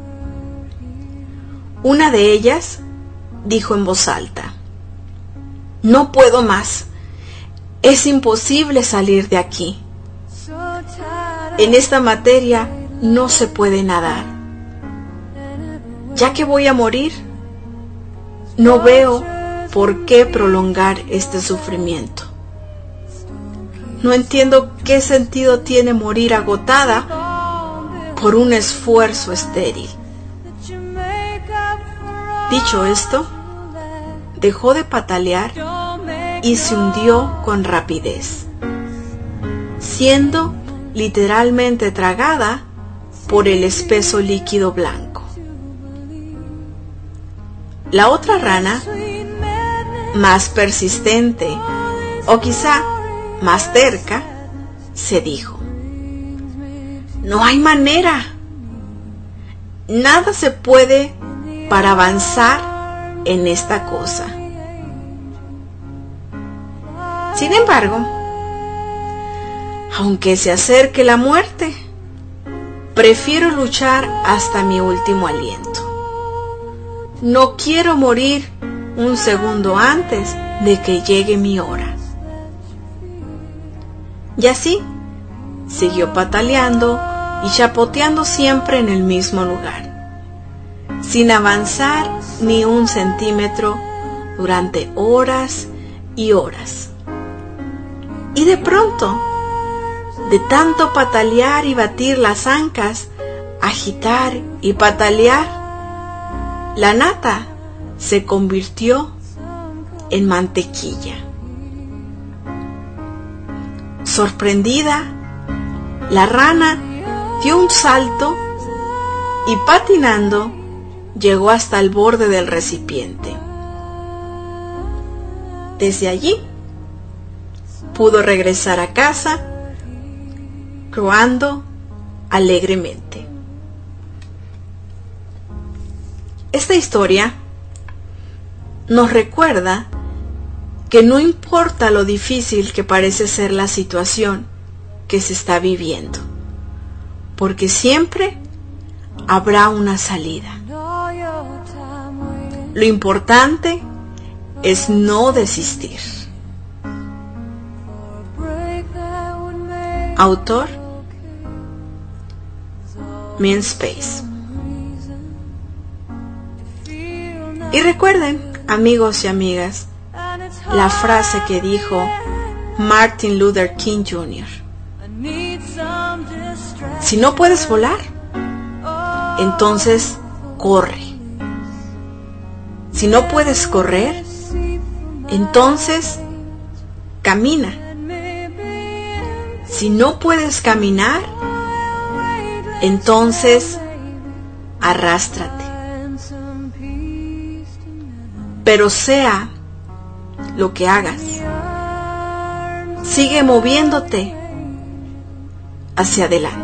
Una de ellas dijo en voz alta: "No puedo más. Es imposible salir de aquí. En esta materia no se puede nadar. Ya que voy a morir, no veo por qué prolongar este sufrimiento. No entiendo qué sentido tiene morir agotada por un esfuerzo estéril". Dicho esto, dejó de patalear y se hundió con rapidez, siendo literalmente tragada por el espeso líquido blanco. La otra rana, más persistente o quizá más terca, se dijo: "No hay manera. Nada se puede para avanzar en esta cosa". Sin embargo, aunque se acerque la muerte, prefiero luchar hasta mi último aliento. No quiero morir un segundo antes de que llegue mi hora. Y así, siguió pataleando y chapoteando siempre en el mismo lugar, sin avanzar ni un centímetro durante horas y horas. Y de pronto, de tanto patalear y batir las ancas, agitar y patalear, la nata se convirtió en mantequilla. Sorprendida, la rana dio un salto y patinando llegó hasta el borde del recipiente. Desde allí pudo regresar a casa croando alegremente. esta historia nos recuerda que no importa lo difícil que parece ser la situación que se está viviendo, porque siempre habrá una salida. Lo importante es no desistir. Autor Min Space. Y recuerden, amigos y amigas, la frase que dijo Martin Luther King junior Si no puedes volar, entonces corre. Si no puedes correr, entonces camina. Si no puedes caminar, entonces arrástrate. Pero sea lo que hagas, sigue moviéndote hacia adelante.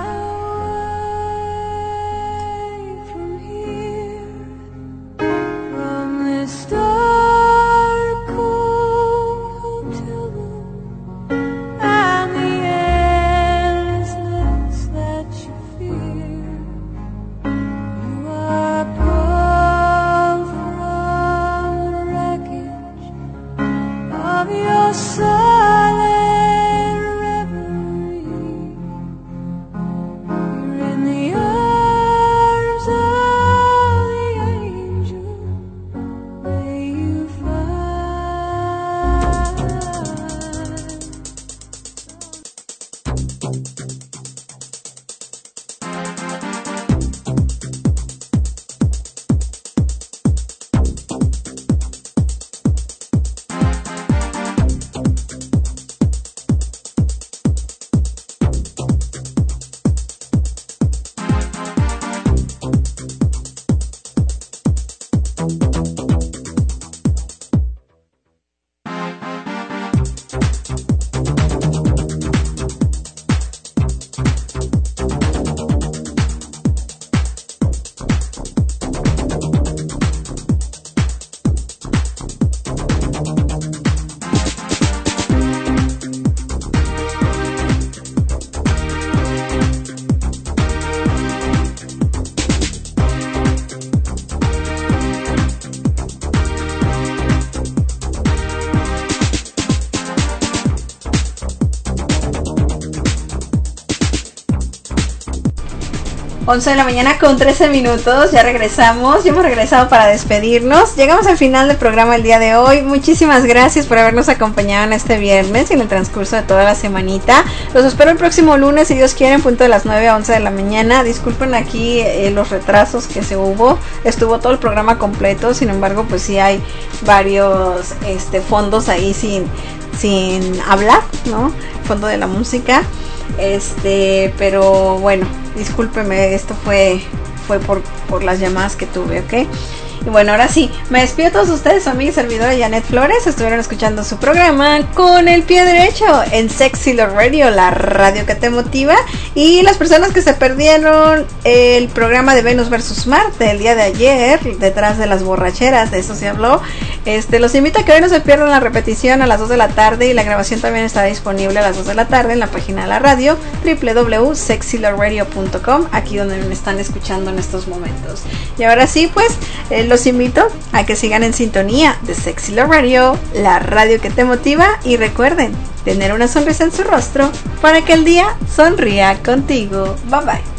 once de la mañana con trece minutos, ya regresamos, ya hemos regresado para despedirnos. Llegamos al final del programa el día de hoy. Muchísimas gracias por habernos acompañado en este viernes y en el transcurso de toda la semanita. Los espero el próximo lunes, si Dios quiere, en punto de las nueve a once de la mañana. Disculpen aquí eh, los retrasos que se hubo, estuvo todo el programa completo, sin embargo pues sí hay varios este, fondos ahí sin, sin hablar, ¿no? Fondo de la música. Este, pero bueno, discúlpeme, esto fue fue por, por las llamadas que tuve, ¿ok? Y bueno, ahora sí, me despido de todos ustedes, su amiga y servidora Janet Flores. Estuvieron escuchando su programa Con el Pie Derecho en Sexy Love Radio, la radio que te motiva. Y las personas que se perdieron el programa de Venus versus Marte el día de ayer, detrás de las borracheras, de eso se habló, este, los invito a que hoy no se pierdan la repetición a las dos de la tarde, y la grabación también estará disponible a las dos de la tarde en la página de la radio doble u doble u doble u punto sexy love radio punto com, aquí donde me están escuchando en estos momentos. Y ahora sí, pues eh, los invito a que sigan en sintonía de Sexy Love Radio, la radio que te motiva, y recuerden tener una sonrisa en su rostro para que el día sonría contigo. Bye bye.